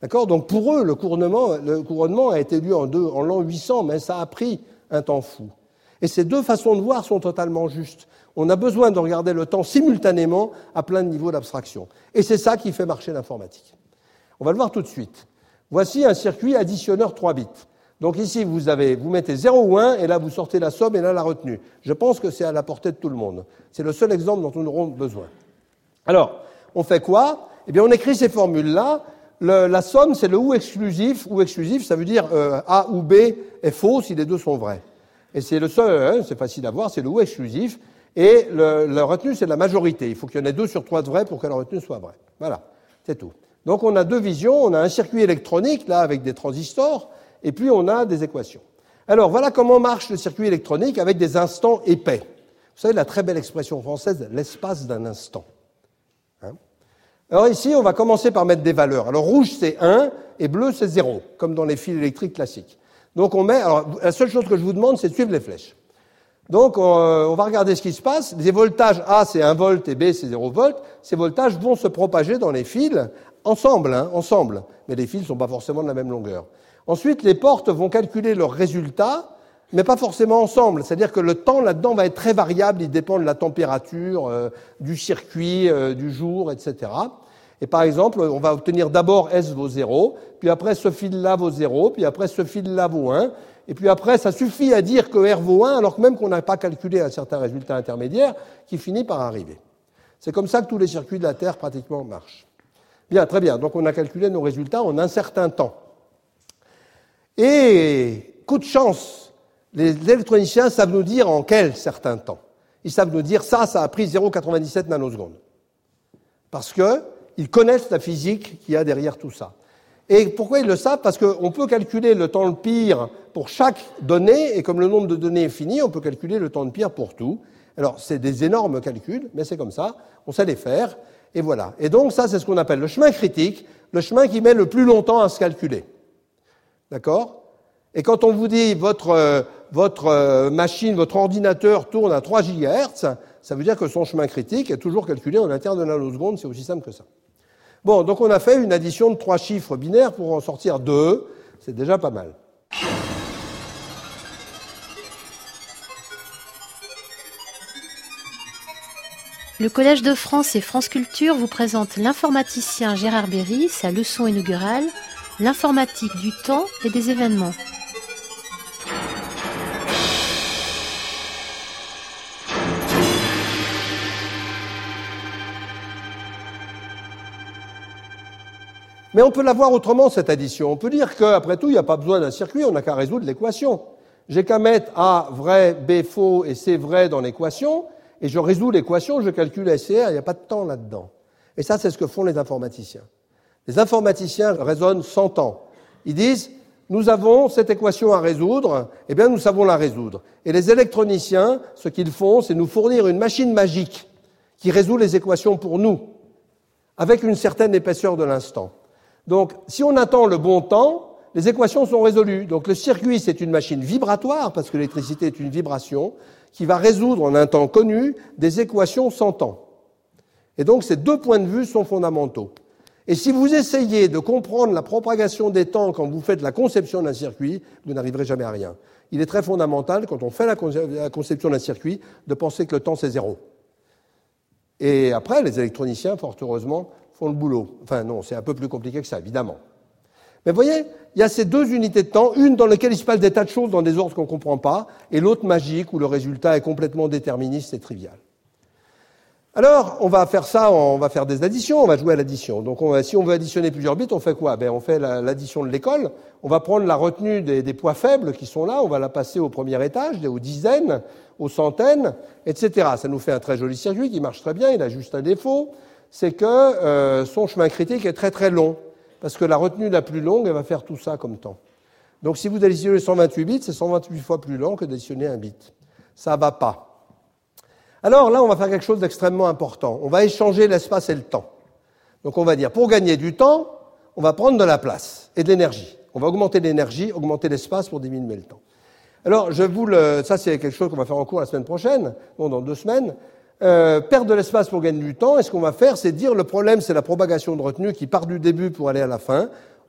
D'accord ? Donc pour eux, le couronnement a été lu en l'an 800, mais ça a pris un temps fou. Et ces deux façons de voir sont totalement justes. On a besoin de regarder le temps simultanément à plein de niveaux d'abstraction. Et c'est ça qui fait marcher l'informatique. On va le voir tout de suite. Voici un circuit additionneur 3 bits. Donc ici, vous mettez 0 ou 1, et là, vous sortez la somme et là, la retenue. Je pense que c'est à la portée de tout le monde. C'est le seul exemple dont nous aurons besoin. Alors, on fait quoi ? Eh bien, on écrit ces formules-là. La somme, c'est le ou exclusif. Ou exclusif, ça veut dire A ou B est faux si les deux sont vrais. Et c'est le seul, c'est facile à voir, c'est le ou exclusif. Et la retenue, c'est la majorité. Il faut qu'il y en ait 2 sur 3 de vrais pour que la retenue soit vraie. Voilà, c'est tout. Donc on a deux visions. On a un circuit électronique, là, avec des transistors, et puis on a des équations. Alors, voilà comment marche le circuit électronique avec des instants épais. Vous savez, la très belle expression française, l'espace d'un instant. Alors ici, on va commencer par mettre des valeurs. Alors rouge, c'est 1, et bleu, c'est 0, comme dans les fils électriques classiques. Donc on met... Alors, la seule chose que je vous demande, c'est de suivre les flèches. Donc, on va regarder ce qui se passe. Les voltages A, c'est 1 volt, et B, c'est 0 volt. Ces voltages vont se propager dans les fils ensemble. Mais les fils ne sont pas forcément de la même longueur. Ensuite, les portes vont calculer leurs résultats, mais pas forcément ensemble. C'est-à-dire que le temps là-dedans va être très variable. Il dépend de la température, du circuit, du jour, etc. Et par exemple, on va obtenir d'abord S vaut 0, puis après ce fil-là vaut 0, puis après ce fil-là vaut 1, et puis après, ça suffit à dire que R vaut 1, alors que même qu'on n'a pas calculé un certain résultat intermédiaire qui finit par arriver. C'est comme ça que tous les circuits de la Terre pratiquement marchent. Bien, très bien. Donc on a calculé nos résultats en un certain temps. Et, coup de chance, les électroniciens savent nous dire en quel certain temps. Ils savent nous dire ça a pris 0,97 nanosecondes. Parce qu'ils connaissent la physique qu'il y a derrière tout ça. Et pourquoi ils le savent ? Parce qu'on peut calculer le temps de pire pour chaque donnée, et comme le nombre de données est fini, on peut calculer le temps de pire pour tout. Alors, c'est des énormes calculs, mais c'est comme ça, on sait les faire, et voilà. Et donc, ça, c'est ce qu'on appelle le chemin critique, le chemin qui met le plus longtemps à se calculer. D'accord ? Et quand on vous dit votre machine, votre ordinateur tourne à 3 GHz, ça veut dire que son chemin critique est toujours calculé en un tiers de nanoseconde, c'est aussi simple que ça. Bon, donc on a fait une addition de 3 chiffres binaires pour en sortir 2, c'est déjà pas mal. Le Collège de France et France Culture vous présente l'informaticien Gérard Berry, sa leçon inaugurale, l'informatique du temps et des événements. Mais on peut la voir autrement, cette addition. On peut dire qu'après tout, il n'y a pas besoin d'un circuit, on n'a qu'à résoudre l'équation. J'ai qu'à mettre A vrai, B faux et C vrai dans l'équation, et je résous l'équation, je calcule S et R, il n'y a pas de temps là-dedans. Et ça, c'est ce que font les informaticiens. Les informaticiens raisonnent sans temps. Ils disent, nous avons cette équation à résoudre, eh bien nous savons la résoudre. Et les électroniciens, ce qu'ils font, c'est nous fournir une machine magique qui résout les équations pour nous, avec une certaine épaisseur de l'instant. Donc, si on attend le bon temps, les équations sont résolues. Donc, le circuit, c'est une machine vibratoire, parce que l'électricité est une vibration, qui va résoudre en un temps connu des équations sans temps. Et donc, ces deux points de vue sont fondamentaux. Et si vous essayez de comprendre la propagation des temps quand vous faites la conception d'un circuit, vous n'arriverez jamais à rien. Il est très fondamental, quand on fait la conception d'un circuit, de penser que le temps, c'est 0. Et après, les électroniciens, fort heureusement, font le boulot. Enfin non, c'est un peu plus compliqué que ça, évidemment. Mais vous voyez, il y a ces deux unités de temps, une dans laquelle il se passe des tas de choses dans des ordres qu'on ne comprend pas, et l'autre magique, où le résultat est complètement déterministe et trivial. Alors, on va faire ça, on va faire des additions, on va jouer à l'addition. Donc, si on veut additionner plusieurs bits, on fait quoi ? On fait l'addition de l'école, on va prendre la retenue des poids faibles qui sont là, on va la passer au premier étage, aux dizaines, aux centaines, etc. Ça nous fait un très joli circuit qui marche très bien, il a juste un défaut, c'est que son chemin critique est très très long, parce que la retenue la plus longue, elle va faire tout ça comme temps. Donc si vous additionnez 128 bits, c'est 128 fois plus long que d'additionner un bit. Ça va pas. Alors là, on va faire quelque chose d'extrêmement important. On va échanger l'espace et le temps. Donc on va dire, pour gagner du temps, on va prendre de la place et de l'énergie. On va augmenter l'énergie, augmenter l'espace pour diminuer le temps. Alors, ça c'est quelque chose qu'on va faire en cours la semaine prochaine, dans 2 semaines. Perdre de l'espace pour gagner du temps, et ce qu'on va faire, c'est dire le problème, c'est la propagation de retenue qui part du début pour aller à la fin.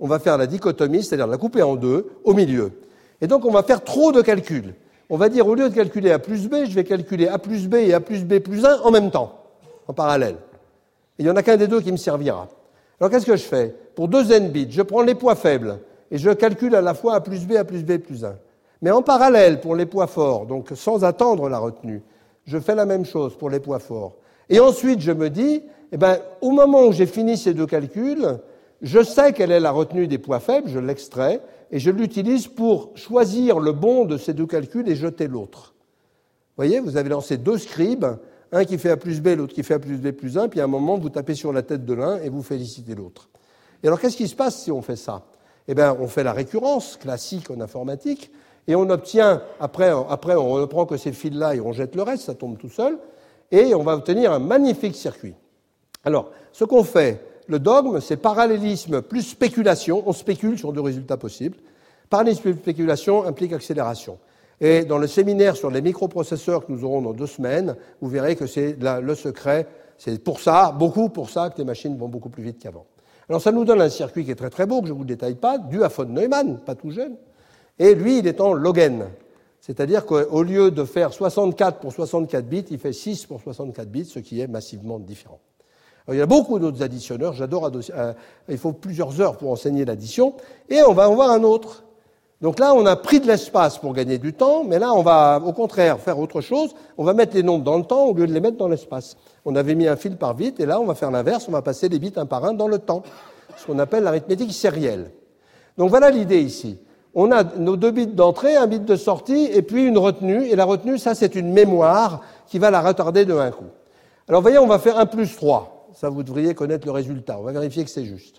on va faire la dichotomie, c'est-à-dire la couper en deux, au milieu. Et donc, on va faire trop de calculs. On va dire, au lieu de calculer A plus B, je vais calculer A plus B et A plus B plus 1 en même temps, en parallèle. Et il n'y en a qu'un des deux qui me servira. Alors, qu'est-ce que je fais? Pour 2n bits, je prends les poids faibles et je calcule à la fois A plus B plus 1. Mais en parallèle, pour les poids forts, donc sans attendre la retenue, je fais la même chose pour les poids forts. Et ensuite, je me dis, au moment où j'ai fini ces deux calculs, je sais quelle est la retenue des poids faibles, je l'extrais, et je l'utilise pour choisir le bon de ces deux calculs et jeter l'autre. Vous voyez, vous avez lancé deux scribes, un qui fait A plus B, l'autre qui fait A plus B plus 1, puis à un moment, vous tapez sur la tête de l'un et vous félicitez l'autre. Et alors, qu'est-ce qui se passe si on fait ça? On fait la récurrence classique en informatique, et on obtient, après on ne prend que ces fils-là et on jette le reste, ça tombe tout seul, et on va obtenir un magnifique circuit. Alors, ce qu'on fait, le dogme, c'est parallélisme plus spéculation, on spécule sur deux résultats possibles. Parallélisme plus spéculation implique accélération. Et dans le séminaire sur les microprocesseurs que nous aurons dans 2 semaines, vous verrez que c'est le secret, c'est pour ça, beaucoup pour ça, que les machines vont beaucoup plus vite qu'avant. Alors ça nous donne un circuit qui est très très beau, que je ne vous détaille pas, dû à von Neumann, pas tout jeune. Et lui, il est en login. C'est-à-dire qu'au lieu de faire 64 pour 64 bits, il fait 6 pour 64 bits, ce qui est massivement différent. Alors, il y a beaucoup d'autres additionneurs, j'adore il faut plusieurs heures pour enseigner l'addition, et on va en voir un autre. Donc là, on a pris de l'espace pour gagner du temps, mais là, on va au contraire faire autre chose, on va mettre les nombres dans le temps au lieu de les mettre dans l'espace. On avait mis un fil par bit, et là, on va faire l'inverse, on va passer les bits un par un dans le temps, ce qu'on appelle l'arithmétique sérielle. Donc voilà l'idée ici. On a nos 2 bits d'entrée, un bit de sortie, et puis une retenue. Et la retenue, ça, c'est une mémoire qui va la retarder de un coup. Alors, vous voyez, on va faire 1 plus 3. Ça, vous devriez connaître le résultat. On va vérifier que c'est juste.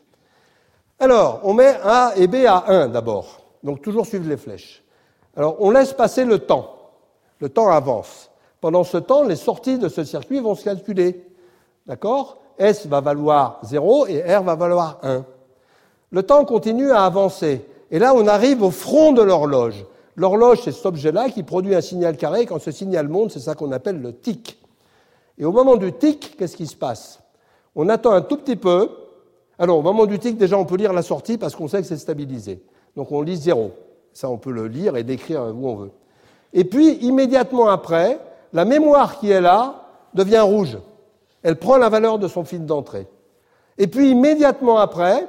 Alors, on met A et B à 1 d'abord. Donc, toujours suivre les flèches. Alors, on laisse passer le temps. Le temps avance. Pendant ce temps, les sorties de ce circuit vont se calculer. D'accord? S va valoir 0 et R va valoir 1. Le temps continue à avancer. Et là, on arrive au front de l'horloge. L'horloge, c'est cet objet-là qui produit un signal carré. Quand ce signal monte, c'est ça qu'on appelle le tic. Et au moment du tic, qu'est-ce qui se passe? On attend un tout petit peu. Alors, au moment du tic, déjà, on peut lire la sortie parce qu'on sait que c'est stabilisé. Donc, on lit 0. Ça, on peut le lire et décrire où on veut. Et puis, immédiatement après, la mémoire qui est là devient rouge. Elle prend la valeur de son fil d'entrée. Et puis, immédiatement après,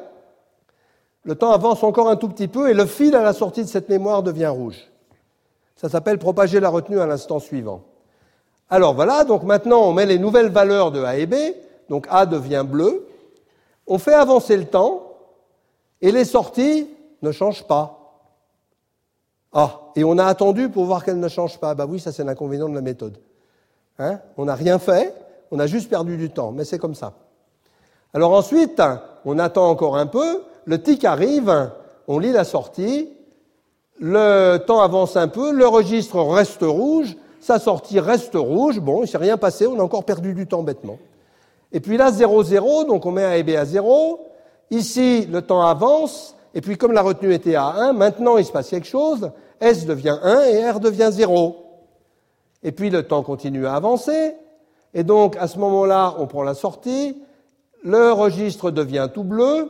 le temps avance encore un tout petit peu et le fil à la sortie de cette mémoire devient rouge. Ça s'appelle propager la retenue à l'instant suivant. Alors voilà, donc maintenant on met les nouvelles valeurs de A et B, donc A devient bleu, on fait avancer le temps et les sorties ne changent pas. Ah, et on a attendu pour voir qu'elles ne changent pas. Bah oui, ça c'est l'inconvénient de la méthode. On n'a rien fait, on a juste perdu du temps, mais c'est comme ça. Alors ensuite, on attend encore un peu, le tic arrive, on lit la sortie, le temps avance un peu, le registre reste rouge, sa sortie reste rouge, bon, il ne s'est rien passé, on a encore perdu du temps bêtement. Et puis là, 0, 0, donc on met A et B à 0, ici, le temps avance, et puis comme la retenue était à 1, maintenant il se passe quelque chose, S devient 1 et R devient 0. Et puis le temps continue à avancer, et donc à ce moment-là, on prend la sortie, le registre devient tout bleu,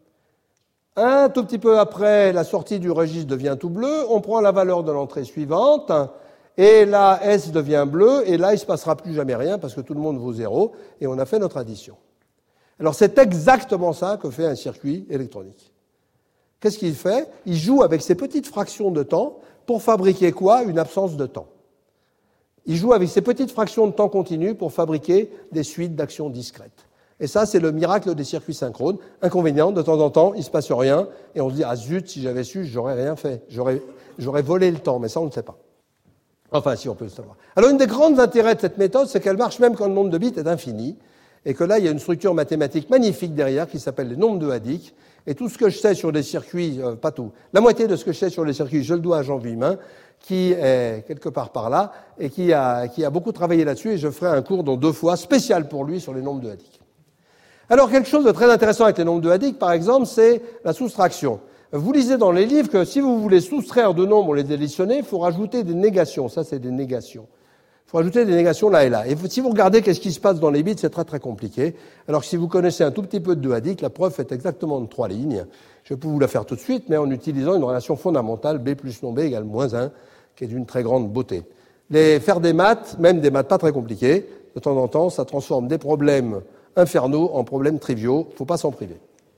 un tout petit peu après, la sortie du registre devient tout bleu, on prend la valeur de l'entrée suivante, et là, S devient bleu, et là, il ne se passera plus jamais rien, parce que tout le monde vaut 0, et on a fait notre addition. Alors, c'est exactement ça que fait un circuit électronique. Qu'est-ce qu'il fait? Il joue avec ces petites fractions de temps pour fabriquer quoi? Une absence de temps. Il joue avec ces petites fractions de temps continu pour fabriquer des suites d'actions discrètes. Et ça, c'est le miracle des circuits synchrones. Inconvénient, de temps en temps, il ne se passe rien, et on se dit, ah zut, si j'avais su, j'aurais rien fait. J'aurais volé le temps, mais ça, on ne sait pas. Enfin, si on peut le savoir. Alors, une des grands intérêts de cette méthode, c'est qu'elle marche même quand le nombre de bits est infini, et que là, il y a une structure mathématique magnifique derrière qui s'appelle les nombres de Hadik, et tout ce que je sais sur les circuits, pas tout, la moitié de ce que je sais sur les circuits, je le dois à Jean Vuillemin, qui est quelque part par là, et qui a beaucoup travaillé là-dessus, et je ferai un cours dans 2 fois, spécial pour lui, sur les nombres de Hadik. Alors, quelque chose de très intéressant avec les nombres de Hadik, par exemple, c'est la soustraction. Vous lisez dans les livres que si vous voulez soustraire 2 nombres ou les additionner, il faut rajouter des négations. Ça, c'est des négations. Il faut ajouter des négations là et là. Et si vous regardez qu'est-ce qui se passe dans les bits, c'est très très compliqué. Alors que si vous connaissez un tout petit peu de 2 à 10, la preuve est exactement de 3 lignes. Je peux vous la faire tout de suite, mais en utilisant une relation fondamentale, b plus non b égale moins 1, qui est d'une très grande beauté. Faire des maths, même des maths pas très compliquées, de temps en temps, ça transforme des problèmes infernaux en problèmes triviaux. Il ne faut pas s'en priver.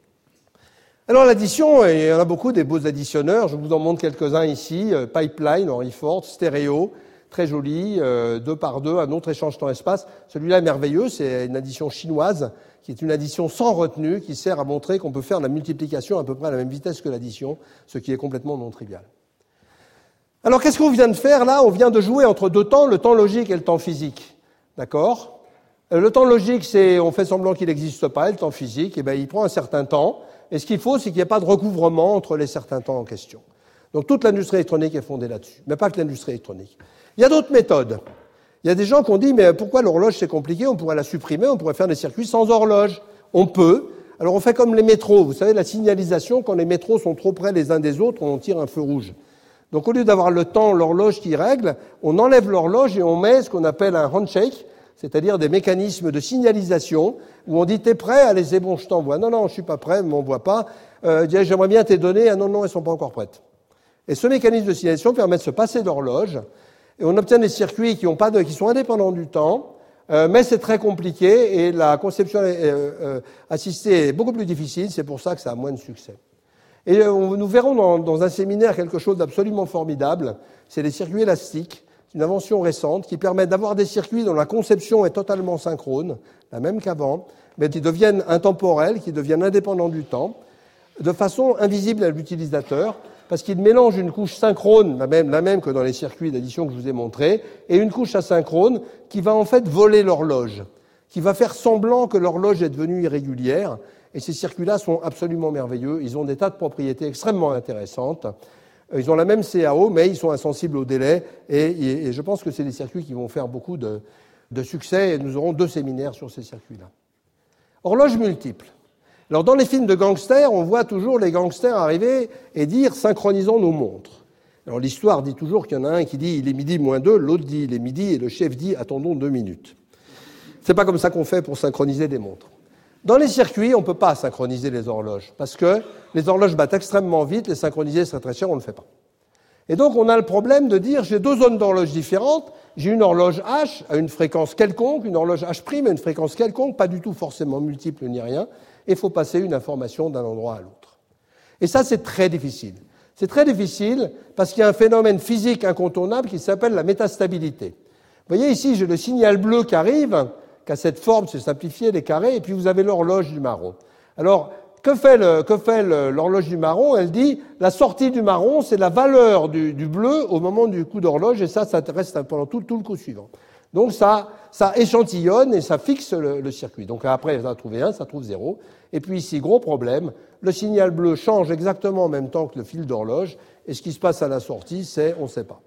Alors l'addition, il y en a beaucoup des beaux additionneurs. Je vous en montre quelques-uns ici. Pipeline, Henry Ford, stéréo, très joli, 2 par 2, un autre échange temps-espace. Celui-là est merveilleux, c'est une addition chinoise, qui est une addition sans retenue, qui sert à montrer qu'on peut faire la multiplication à peu près à la même vitesse que l'addition, ce qui est complètement non trivial. Alors qu'est-ce qu'on vient de faire là? On vient de jouer entre 2 temps, le temps logique et le temps physique. D'accord? Le temps logique, c'est on fait semblant qu'il n'existe pas, et le temps physique, il prend un certain temps. Et ce qu'il faut, c'est qu'il n'y ait pas de recouvrement entre les certains temps en question. Donc toute l'industrie électronique est fondée là-dessus, mais pas que l'industrie électronique. Il y a d'autres méthodes. Il y a des gens qui ont dit, mais pourquoi l'horloge c'est compliqué? On pourrait la supprimer, on pourrait faire des circuits sans horloge. On peut. Alors on fait comme les métros. Vous savez, la signalisation, quand les métros sont trop près les uns des autres, on tire un feu rouge. Donc au lieu d'avoir le temps, l'horloge qui règle, on enlève l'horloge et on met ce qu'on appelle un handshake, c'est-à-dire des mécanismes de signalisation où on dit « t'es prêt ?» Allez, c'est bon, je t'envoie. « Non, non, je suis pas prêt, mais on voit pas. J'aimerais bien tes données. » « Ah non, non, elles sont pas encore prêtes. » Et ce mécanisme de signalisation permet de se passer d'horloge et on obtient des circuits qui sont indépendants du temps, mais c'est très compliqué et la conception assistée est beaucoup plus difficile. C'est pour ça que ça a moins de succès. Et nous verrons dans un séminaire quelque chose d'absolument formidable. C'est les circuits élastiques. C'est une invention récente qui permet d'avoir des circuits dont la conception est totalement synchrone, la même qu'avant, mais qui deviennent intemporels, qui deviennent indépendants du temps, de façon invisible à l'utilisateur, parce qu'ils mélangent une couche synchrone, la même que dans les circuits d'addition que je vous ai montrés, et une couche asynchrone qui va en fait voler l'horloge, qui va faire semblant que l'horloge est devenue irrégulière. Et ces circuits-là sont absolument merveilleux. Ils ont des tas de propriétés extrêmement intéressantes. Ils ont la même CAO, mais ils sont insensibles au délai. Et je pense que c'est des circuits qui vont faire beaucoup de succès. Et nous aurons 2 séminaires sur ces circuits-là. Horloge multiple. Alors, dans les films de gangsters, on voit toujours les gangsters arriver et dire « synchronisons nos montres ». Alors, l'histoire dit toujours qu'il y en a un qui dit « il est midi moins 2 », l'autre dit « il est midi » et le chef dit « attendons 2 minutes ». C'est pas comme ça qu'on fait pour synchroniser des montres. Dans les circuits, on ne peut pas synchroniser les horloges, parce que les horloges battent extrêmement vite, les synchroniser serait très cher, on ne le fait pas. Et donc, on a le problème de dire, j'ai 2 zones d'horloge différentes, j'ai une horloge H à une fréquence quelconque, une horloge H' à une fréquence quelconque, pas du tout forcément multiple ni rien, et il faut passer une information d'un endroit à l'autre. Et ça, c'est très difficile. C'est très difficile parce qu'il y a un phénomène physique incontournable qui s'appelle la métastabilité. Vous voyez ici, j'ai le signal bleu qui arrive, qui a cette forme, c'est simplifié, les carrés, et puis vous avez l'horloge du marron. Alors, que fait l'horloge du marron? Elle dit, la sortie du marron, c'est la valeur du bleu au moment du coup d'horloge, et ça reste pendant tout le coup suivant. Donc ça échantillonne et ça fixe le circuit. Donc après, ça va trouver 1, ça trouve 0. Et puis ici, gros problème, le signal bleu change exactement en même temps que le fil d'horloge, et ce qui se passe à la sortie, on ne sait pas.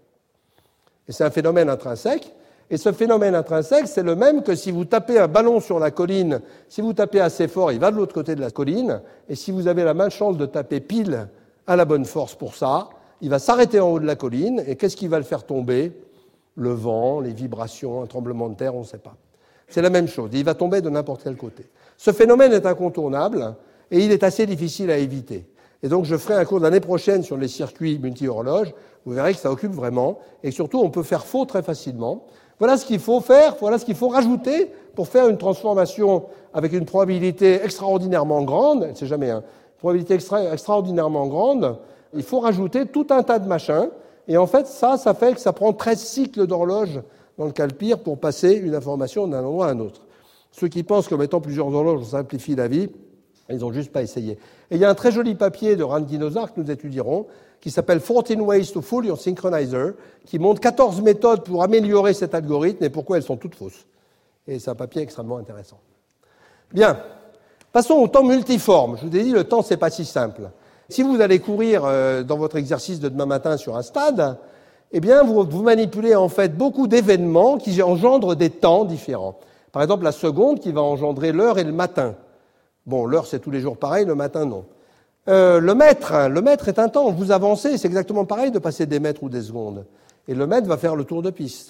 Et c'est un phénomène intrinsèque. Et ce phénomène intrinsèque, c'est le même que si vous tapez un ballon sur la colline, si vous tapez assez fort, il va de l'autre côté de la colline, et si vous avez la malchance de taper pile à la bonne force pour ça, il va s'arrêter en haut de la colline, et qu'est-ce qui va le faire tomber? Le vent, les vibrations, un tremblement de terre, on ne sait pas. C'est la même chose, il va tomber de n'importe quel côté. Ce phénomène est incontournable, et il est assez difficile à éviter. Et donc je ferai un cours l'année prochaine sur les circuits multi-horloges, vous verrez que ça occupe vraiment, et surtout on peut faire faux très facilement. Voilà ce qu'il faut faire, voilà ce qu'il faut rajouter pour faire une transformation avec une probabilité extraordinairement grande, c'est jamais une probabilité extraordinairement grande, il faut rajouter tout un tas de machins, et en fait ça fait que ça prend 13 cycles d'horloge dans le cas le pire pour passer une information d'un endroit à un autre. Ceux qui pensent qu'en mettant plusieurs horloges, on simplifie la vie, ils n'ont juste pas essayé. Et il y a un très joli papier de Rand Guinosar que nous étudierons, qui s'appelle 14 Ways to Fool Your Synchronizer, qui montre 14 méthodes pour améliorer cet algorithme et pourquoi elles sont toutes fausses. Et c'est un papier extrêmement intéressant. Bien, passons au temps multiforme. Je vous ai dit, le temps, c'est pas si simple. Si vous allez courir dans votre exercice de demain matin sur un stade, eh bien, vous manipulez en fait beaucoup d'événements qui engendrent des temps différents. Par exemple, la seconde qui va engendrer l'heure et le matin. Bon, l'heure, c'est tous les jours pareil, le matin, non. Le mètre est un temps. Vous avancez, c'est exactement pareil de passer des mètres ou des secondes. Et le mètre va faire le tour de piste.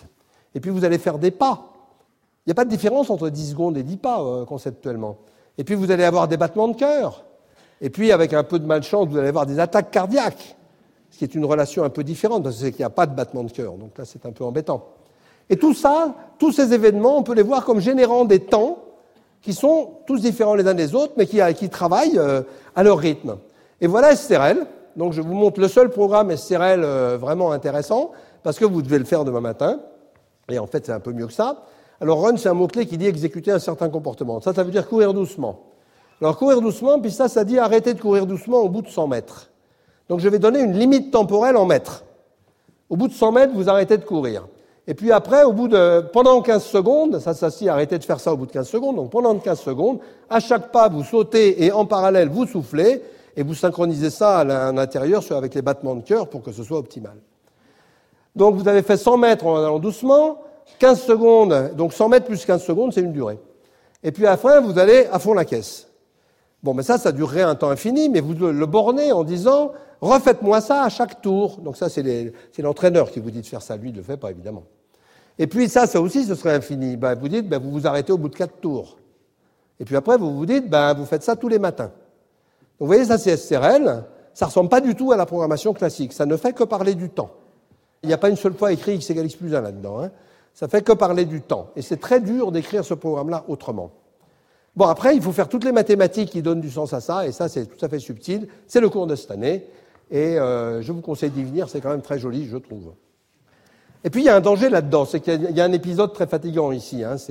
Et puis vous allez faire des pas. Il n'y a pas de différence entre 10 secondes et 10 pas conceptuellement. Et puis vous allez avoir des battements de cœur. Et puis avec un peu de malchance, vous allez avoir des attaques cardiaques, ce qui est une relation un peu différente, parce que c'est qu'il n'y a pas de battement de cœur. Donc là, c'est un peu embêtant. Et tout ça, tous ces événements, on peut les voir comme générant des temps qui sont tous différents les uns des autres, mais qui travaillent à leur rythme. Et voilà SRL. Donc je vous montre le seul programme SRL vraiment intéressant, parce que vous devez le faire demain matin. Et en fait, c'est un peu mieux que ça. Alors run, c'est un mot-clé qui dit exécuter un certain comportement. Ça veut dire courir doucement. Alors courir doucement, puis ça dit arrêter de courir doucement au bout de 100 mètres. Donc je vais donner une limite temporelle en mètres. Au bout de 100 mètres, vous arrêtez de courir. Et puis après, pendant 15 secondes, arrêtez de faire ça au bout de 15 secondes, donc pendant 15 secondes, à chaque pas, vous sautez et en parallèle, vous soufflez, et vous synchronisez ça à l'intérieur avec les battements de cœur pour que ce soit optimal. Donc vous avez fait 100 mètres en allant doucement, 15 secondes, donc 100 mètres plus 15 secondes, c'est une durée. Et puis après, vous allez à fond la caisse. Bon, mais ça durerait un temps infini, mais vous le bornez en disant « refaites-moi ça à chaque tour ». Donc ça, c'est l'entraîneur qui vous dit de faire ça, lui, il ne le fait pas, évidemment. Et puis ça aussi, ce serait infini. Vous dites, vous vous arrêtez au bout de 4 tours. Et puis après, vous vous dites, vous faites ça tous les matins. Donc vous voyez, ça c'est SRL, ça ne ressemble pas du tout à la programmation classique, ça ne fait que parler du temps. Il n'y a pas une seule fois écrit x égale x plus 1 là-dedans, hein. Ça fait que parler du temps. Et c'est très dur d'écrire ce programme-là autrement. Bon, après, il faut faire toutes les mathématiques qui donnent du sens à ça, et ça, c'est tout à fait subtil. C'est le cours de cette année, et je vous conseille d'y venir, c'est quand même très joli, je trouve. Et puis, il y a un danger là-dedans, c'est qu'il y a un épisode très fatigant ici. Hein,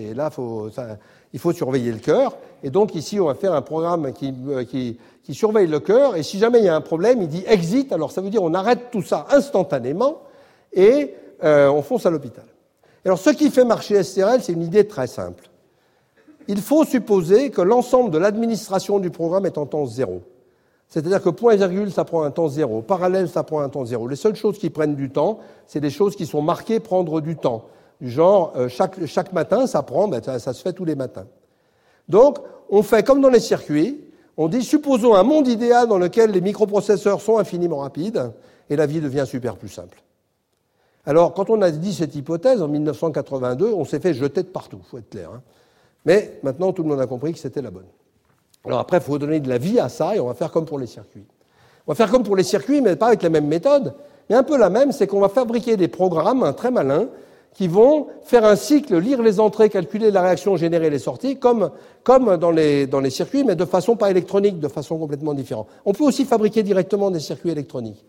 il faut surveiller le cœur, et donc ici, on va faire un programme qui surveille le cœur, et si jamais il y a un problème, il dit « exit », alors ça veut dire on arrête tout ça instantanément, et on fonce à l'hôpital. Alors, ce qui fait marcher SRL, c'est une idée très simple. Il faut supposer que l'ensemble de l'administration du programme est en temps zéro. C'est-à-dire que point et virgule, ça prend un temps zéro. Parallèle, ça prend un temps zéro. Les seules choses qui prennent du temps, c'est des choses qui sont marquées prendre du temps. Du genre, chaque matin, ça prend, ça se fait tous les matins. Donc, on fait comme dans les circuits. On dit, supposons un monde idéal dans lequel les microprocesseurs sont infiniment rapides et la vie devient super plus simple. Alors, quand on a dit cette hypothèse, en 1982, on s'est fait jeter de partout, il faut être clair. Hein. Mais maintenant, tout le monde a compris que c'était la bonne. Alors après, il faut donner de la vie à ça, et on va faire comme pour les circuits. On va faire comme pour les circuits, mais pas avec la même méthode, mais un peu la même, c'est qu'on va fabriquer des programmes très malins qui vont faire un cycle, lire les entrées, calculer la réaction, générer les sorties, comme dans les circuits, mais de façon pas électronique, de façon complètement différente. On peut aussi fabriquer directement des circuits électroniques.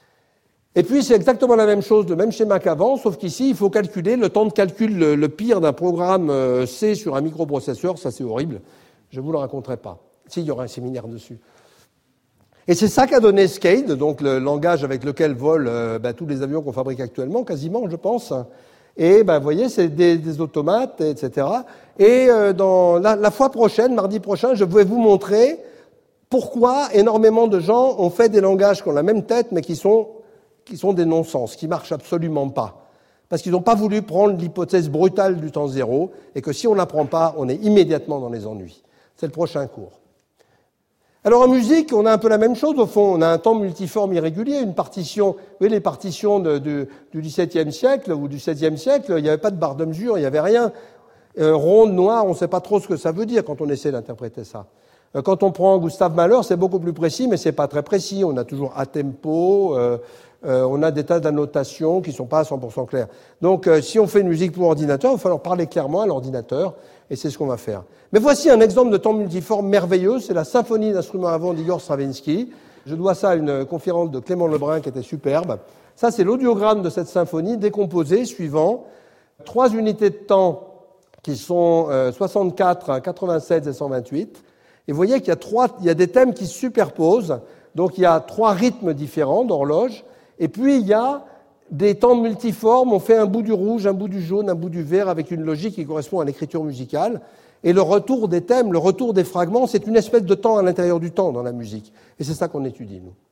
Et puis, c'est exactement la même chose, le même schéma qu'avant, sauf qu'ici, il faut calculer le temps de calcul le pire d'un programme C sur un microprocesseur. Ça, c'est horrible. Je ne vous le raconterai pas. Si, il y aura un séminaire dessus. Et c'est ça qu'a donné Scade, donc le langage avec lequel volent tous les avions qu'on fabrique actuellement, quasiment, je pense. Et vous voyez, c'est des automates, etc. Et dans la fois prochaine, mardi prochain, je vais vous montrer pourquoi énormément de gens ont fait des langages qui ont la même tête, mais qui sont des non-sens, qui ne marchent absolument pas. Parce qu'ils n'ont pas voulu prendre l'hypothèse brutale du temps zéro, et que si on ne la prend pas, on est immédiatement dans les ennuis. C'est le prochain cours. Alors en musique, on a un peu la même chose, au fond. On a un temps multiforme irrégulier, une partition. Vous voyez, les partitions du XVIIe siècle ou du XVIe siècle, il n'y avait pas de barre de mesure, il n'y avait rien. Ronde, noire, on ne sait pas trop ce que ça veut dire quand on essaie d'interpréter ça. Quand on prend Gustav Mahler, c'est beaucoup plus précis, mais c'est pas très précis. On a toujours a tempo, on a des tas d'annotations qui sont pas à 100% claires. Donc, si on fait une musique pour ordinateur, il va falloir parler clairement à l'ordinateur, et c'est ce qu'on va faire. Mais voici un exemple de temps multiforme merveilleux, c'est la symphonie d'instruments à vent d'Igor Stravinsky. Je dois ça à une conférence de Clément Lebrun qui était superbe. Ça, c'est l'audiogramme de cette symphonie décomposée suivant 3 unités de temps qui sont 64, 87 et 128. Et vous voyez qu'il y a des thèmes qui se superposent. Donc il y a 3 rythmes différents d'horloge. Et puis il y a des temps multiformes. On fait un bout du rouge, un bout du jaune, un bout du vert avec une logique qui correspond à l'écriture musicale. Et le retour des thèmes, le retour des fragments, c'est une espèce de temps à l'intérieur du temps dans la musique. Et c'est ça qu'on étudie, nous.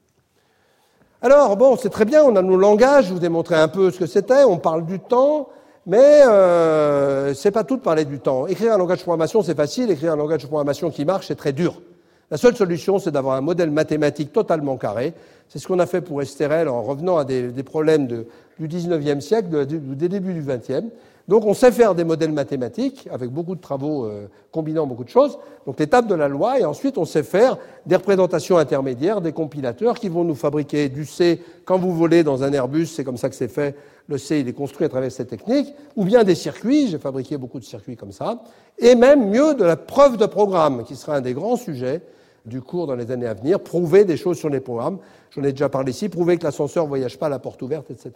Alors, bon, c'est très bien, on a nos langages, je vous ai montré un peu ce que c'était, on parle du temps, mais c'est pas tout de parler du temps. Écrire un langage de programmation, c'est facile, écrire un langage de programmation qui marche, c'est très dur. La seule solution, c'est d'avoir un modèle mathématique totalement carré. C'est ce qu'on a fait pour SRL en revenant à des problèmes du 19e siècle, des débuts du 20e. Donc on sait faire des modèles mathématiques avec beaucoup de travaux combinant beaucoup de choses. Donc l'étape de la loi, et ensuite on sait faire des représentations intermédiaires, des compilateurs qui vont nous fabriquer du C. Quand vous volez dans un Airbus, c'est comme ça que c'est fait. Le C, il est construit à travers cette technique, ou bien des circuits, j'ai fabriqué beaucoup de circuits comme ça, et même mieux de la preuve de programme, qui sera un des grands sujets du cours dans les années à venir, prouver des choses sur les programmes. J'en ai déjà parlé ici, prouver que l'ascenseur ne voyage pas à la porte ouverte, etc.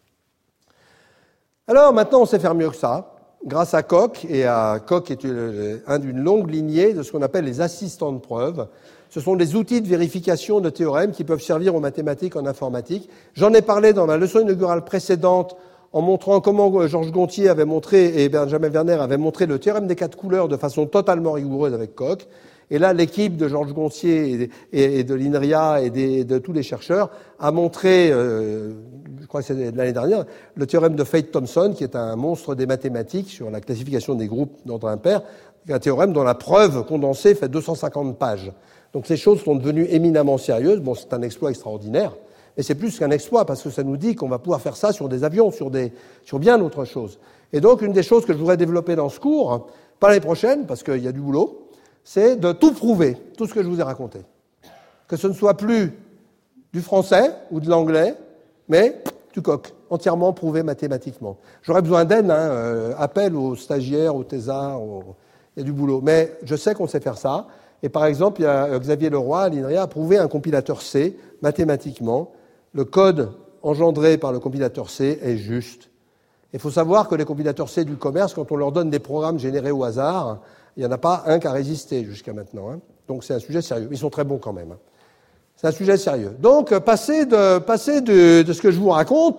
Alors maintenant, on sait faire mieux que ça, grâce à Coq, et Coq est un d'une longue lignée de ce qu'on appelle les assistants de preuve. Ce sont des outils de vérification de théorèmes qui peuvent servir aux mathématiques en informatique. J'en ai parlé dans ma leçon inaugurale précédente en montrant comment Georges Gontier avait montré et Benjamin Werner avait montré le théorème des 4 couleurs de façon totalement rigoureuse avec Coq. Et là, l'équipe de Georges Gontier et de l'INRIA et de tous les chercheurs a montré, je crois que c'est l'année dernière, le théorème de Feit-Thomson, qui est un monstre des mathématiques sur la classification des groupes d'ordre impair, un théorème dont la preuve condensée fait 250 pages. Donc ces choses sont devenues éminemment sérieuses. Bon, c'est un exploit extraordinaire, mais c'est plus qu'un exploit parce que ça nous dit qu'on va pouvoir faire ça sur des avions, sur bien d'autres choses. Et donc, une des choses que je voudrais développer dans ce cours, pas l'année prochaine, parce qu'il y a du boulot, c'est de tout prouver, tout ce que je vous ai raconté. Que ce ne soit plus du français ou de l'anglais, mais du Coq, entièrement prouvé mathématiquement. J'aurais besoin d'aide, appel aux stagiaires, aux thésards, il y a du boulot. Mais je sais qu'on sait faire ça. Et par exemple, il y a Xavier Leroy, à l'INRIA, a prouvé un compilateur C mathématiquement. Le code engendré par le compilateur C est juste. Il faut savoir que les compilateurs C du commerce, quand on leur donne des programmes générés au hasard, il n'y en a pas un qui a résisté jusqu'à maintenant. Donc c'est un sujet sérieux. Ils sont très bons quand même. C'est un sujet sérieux. Donc passer de ce que je vous raconte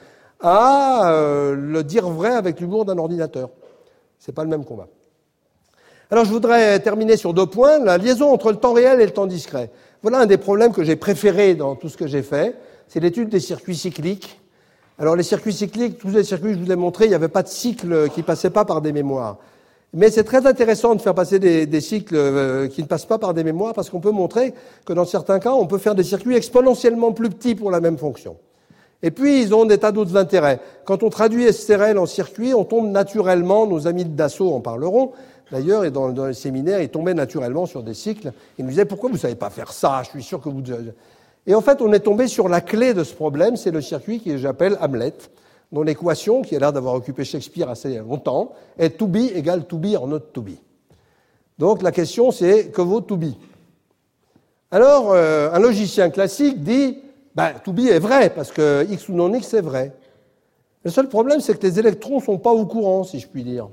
à le dire vrai avec l'humour d'un ordinateur. C'est pas le même combat. Alors je voudrais terminer sur 2 points. La liaison entre le temps réel et le temps discret. Voilà un des problèmes que j'ai préférés dans tout ce que j'ai fait. C'est l'étude des circuits cycliques. Alors les circuits cycliques, tous les circuits que je vous ai montrés, il n'y avait pas de cycle qui ne passait pas par des mémoires. Mais c'est très intéressant de faire passer des cycles qui ne passent pas par des mémoires parce qu'on peut montrer que dans certains cas, on peut faire des circuits exponentiellement plus petits pour la même fonction. Et puis, ils ont des tas d'autres intérêts. Quand on traduit SRL en circuit, on tombe naturellement, nos amis de Dassault en parleront, d'ailleurs, et dans les séminaires, ils tombaient naturellement sur des cycles. Ils nous disaient, pourquoi vous ne savez pas faire ça? Je suis sûr que vous... Et en fait, on est tombé sur la clé de ce problème, c'est le circuit que j'appelle Hamlet, dont l'équation, qui a l'air d'avoir occupé Shakespeare assez longtemps, est to be égale to be or not to be. Donc la question, c'est que vaut to be? Alors, un logicien classique dit, to be est vrai, parce que x ou non x, c'est vrai. Le seul problème, c'est que les électrons ne sont pas au courant, si je puis dire.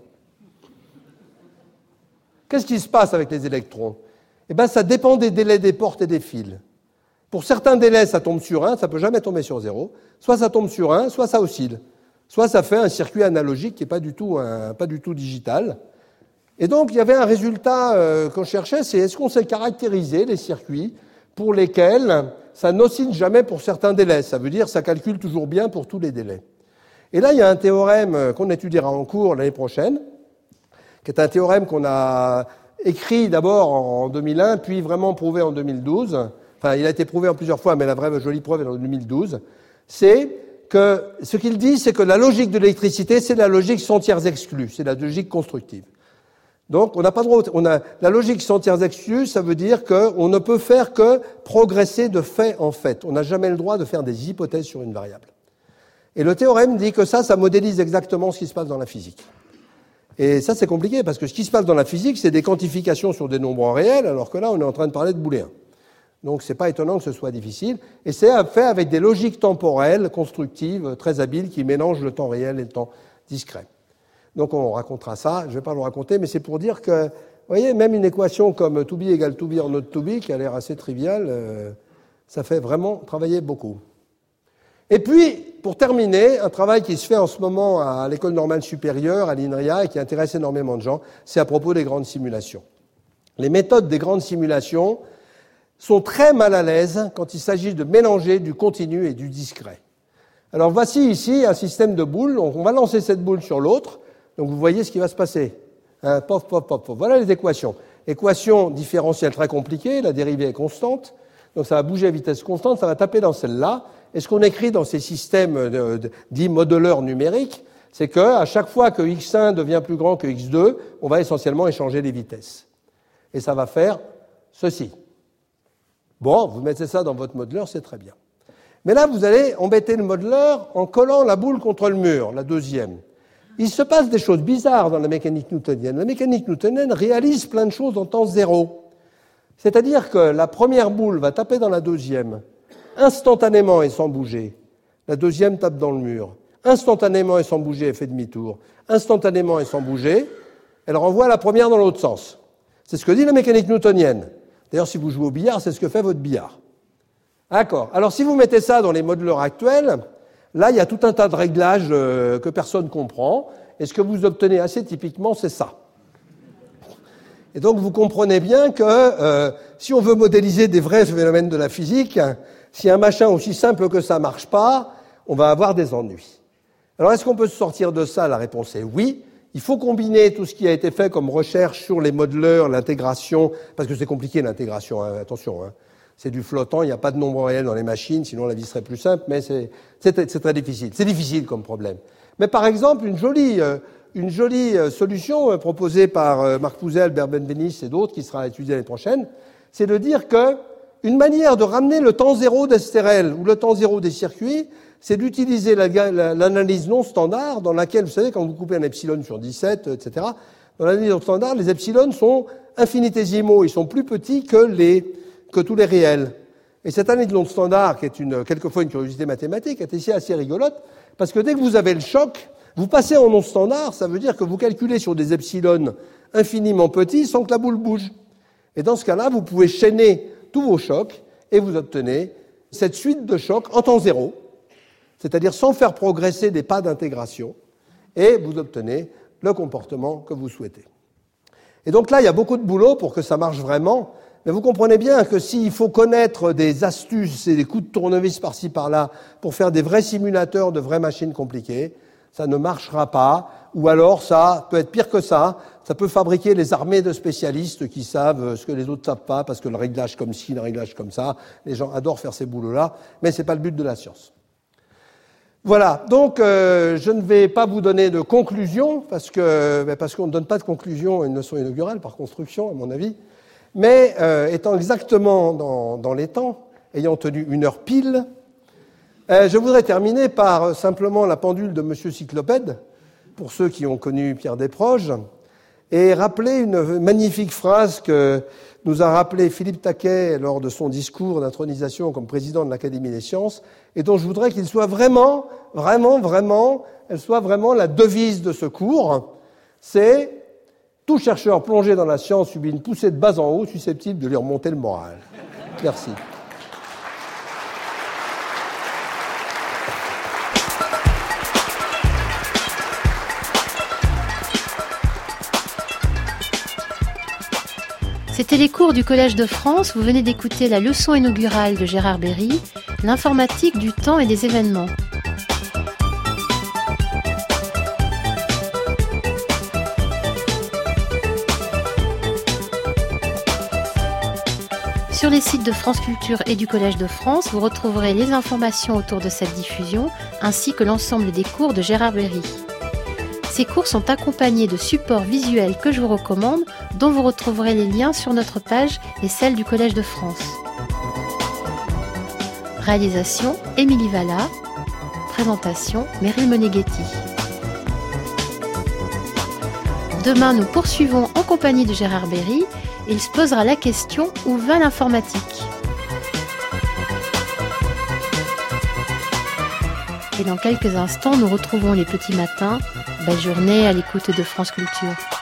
Qu'est-ce qui se passe avec les électrons? Ça dépend des délais des portes et des fils. Pour certains délais, ça tombe sur 1, ça ne peut jamais tomber sur 0. Soit ça tombe sur 1, soit ça oscille. Soit ça fait un circuit analogique qui n'est pas du tout digital. Et donc, il y avait un résultat qu'on cherchait, c'est est-ce qu'on sait caractériser les circuits pour lesquels ça n'oscille jamais pour certains délais. Ça veut dire que ça calcule toujours bien pour tous les délais. Et là, il y a un théorème qu'on étudiera en cours l'année prochaine, qui est un théorème qu'on a écrit d'abord en 2001, puis vraiment prouvé en 2012. Enfin, il a été prouvé en plusieurs fois, mais la vraie jolie preuve est en 2012. C'est que ce qu'il dit, c'est que la logique de l'électricité, c'est la logique sans tiers exclus, c'est la logique constructive. Donc, on n'a pas droit. La logique sans tiers exclus, ça veut dire qu'on ne peut faire que progresser de fait en fait. On n'a jamais le droit de faire des hypothèses sur une variable. Et le théorème dit que ça modélise exactement ce qui se passe dans la physique. Et ça, c'est compliqué, parce que ce qui se passe dans la physique, c'est des quantifications sur des nombres réels, alors que là, on est en train de parler de booléens. Donc, c'est pas étonnant que ce soit difficile. Et c'est fait avec des logiques temporelles, constructives, très habiles, qui mélangent le temps réel et le temps discret. Donc, on racontera ça. Je ne vais pas le raconter, mais c'est pour dire que, vous voyez, même une équation comme to be égale to be or not to be, qui a l'air assez triviale, ça fait vraiment travailler beaucoup. Et puis, pour terminer, un travail qui se fait en ce moment à l'École normale supérieure, à l'INRIA, et qui intéresse énormément de gens, c'est à propos des grandes simulations. Les méthodes des grandes simulations sont très mal à l'aise quand il s'agit de mélanger du continu et du discret. Alors voici ici un système de boules. Donc on va lancer cette boule sur l'autre. Donc vous voyez ce qui va se passer. Pof, pof, pof, pof. Voilà les équations. Équation différentielle très compliquée, la dérivée est constante. Donc ça va bouger à vitesse constante, ça va taper dans celle-là. Et ce qu'on écrit dans ces systèmes dits modeleurs numériques, C'est qu'à chaque fois que x1 devient plus grand que x2, on va essentiellement échanger les vitesses. Et ça va faire ceci. Bon, vous mettez ça dans votre modeleur, c'est très bien. Mais là, vous allez embêter le modeleur en collant la boule contre le mur, la deuxième. Il se passe des choses bizarres dans la mécanique newtonienne. La mécanique newtonienne réalise plein de choses en temps zéro. C'est-à-dire que la première boule va taper dans la deuxième, instantanément et sans bouger. La deuxième tape dans le mur. Instantanément et sans bouger, elle fait demi-tour. Instantanément et sans bouger, elle renvoie la première dans l'autre sens. C'est ce que dit la mécanique newtonienne. D'ailleurs, si vous jouez au billard, c'est ce que fait votre billard. D'accord. Alors, si vous mettez ça dans les modeleurs actuels, là, il y a tout un tas de réglages que personne ne comprend. Et ce que vous obtenez assez typiquement, c'est ça. Et donc, vous comprenez bien que si on veut modéliser des vrais phénomènes de la physique, si un machin aussi simple que ça ne marche pas, on va avoir des ennuis. Alors, est-ce qu'on peut se sortir de ça? La réponse est oui. Il faut combiner tout ce qui a été fait comme recherche sur les modeleurs, l'intégration, parce que c'est compliqué l'intégration, hein, attention. Hein. C'est du flottant, il n'y a pas de nombre réel dans les machines, sinon la vie serait plus simple, mais c'est très difficile. C'est difficile comme problème. Mais par exemple, une jolie solution proposée par Marc Pouzel, Albert Benveniste et d'autres, qui sera étudiée l'année prochaine, c'est de dire qu'une manière de ramener le temps zéro des stérelles ou le temps zéro des circuits, c'est d'utiliser l'analyse non standard dans laquelle, vous savez, quand vous coupez un epsilon sur 17, etc., dans l'analyse non standard, les epsilons sont infinitésimaux, ils sont plus petits que tous les réels. Et cette analyse non standard, qui est quelquefois une curiosité mathématique, est ici assez rigolote, parce que dès que vous avez le choc, vous passez en non standard, ça veut dire que vous calculez sur des epsilons infiniment petits sans que la boule bouge. Et dans ce cas-là, vous pouvez chaîner tous vos chocs et vous obtenez cette suite de chocs en temps zéro, c'est-à-dire sans faire progresser des pas d'intégration, et vous obtenez le comportement que vous souhaitez. Et donc là, il y a beaucoup de boulot pour que ça marche vraiment, mais vous comprenez bien que s'il faut connaître des astuces et des coups de tournevis par-ci par-là pour faire des vrais simulateurs de vraies machines compliquées, ça ne marchera pas, ou alors ça peut être pire que ça peut fabriquer les armées de spécialistes qui savent ce que les autres ne savent pas, parce que le réglage comme ci, le réglage comme ça, les gens adorent faire ces boulots-là, mais ce n'est pas le but de la science. Voilà, donc je ne vais pas vous donner de conclusion, parce qu'on ne donne pas de conclusion à une leçon inaugurale par construction, à mon avis, mais étant exactement dans les temps, ayant tenu 1 heure pile, je voudrais terminer par simplement la pendule de M. Cyclopède, pour ceux qui ont connu Pierre Desproges, et rappeler une magnifique phrase que nous a rappelé Philippe Taquet lors de son discours d'intronisation comme président de l'Académie des sciences, et dont je voudrais qu'il soit vraiment la devise de ce cours. C'est « Tout chercheur plongé dans la science subit une poussée de bas en haut susceptible de lui remonter le moral ». Merci. C'était les cours du Collège de France. Vous venez d'écouter la leçon inaugurale de Gérard Berry, l'informatique du temps et des événements. Sur les sites de France Culture et du Collège de France, vous retrouverez les informations autour de cette diffusion, ainsi que l'ensemble des cours de Gérard Berry. Ces cours sont accompagnés de supports visuels que je vous recommande, dont vous retrouverez les liens sur notre page et celle du Collège de France. Réalisation, Émilie Valla. Présentation, Meryl Moneghetti. Demain, nous poursuivons en compagnie de Gérard Berry. Il se posera la question « Où va l'informatique ?» Et dans quelques instants, nous retrouvons les petits matins. Belle journée à l'écoute de France Culture.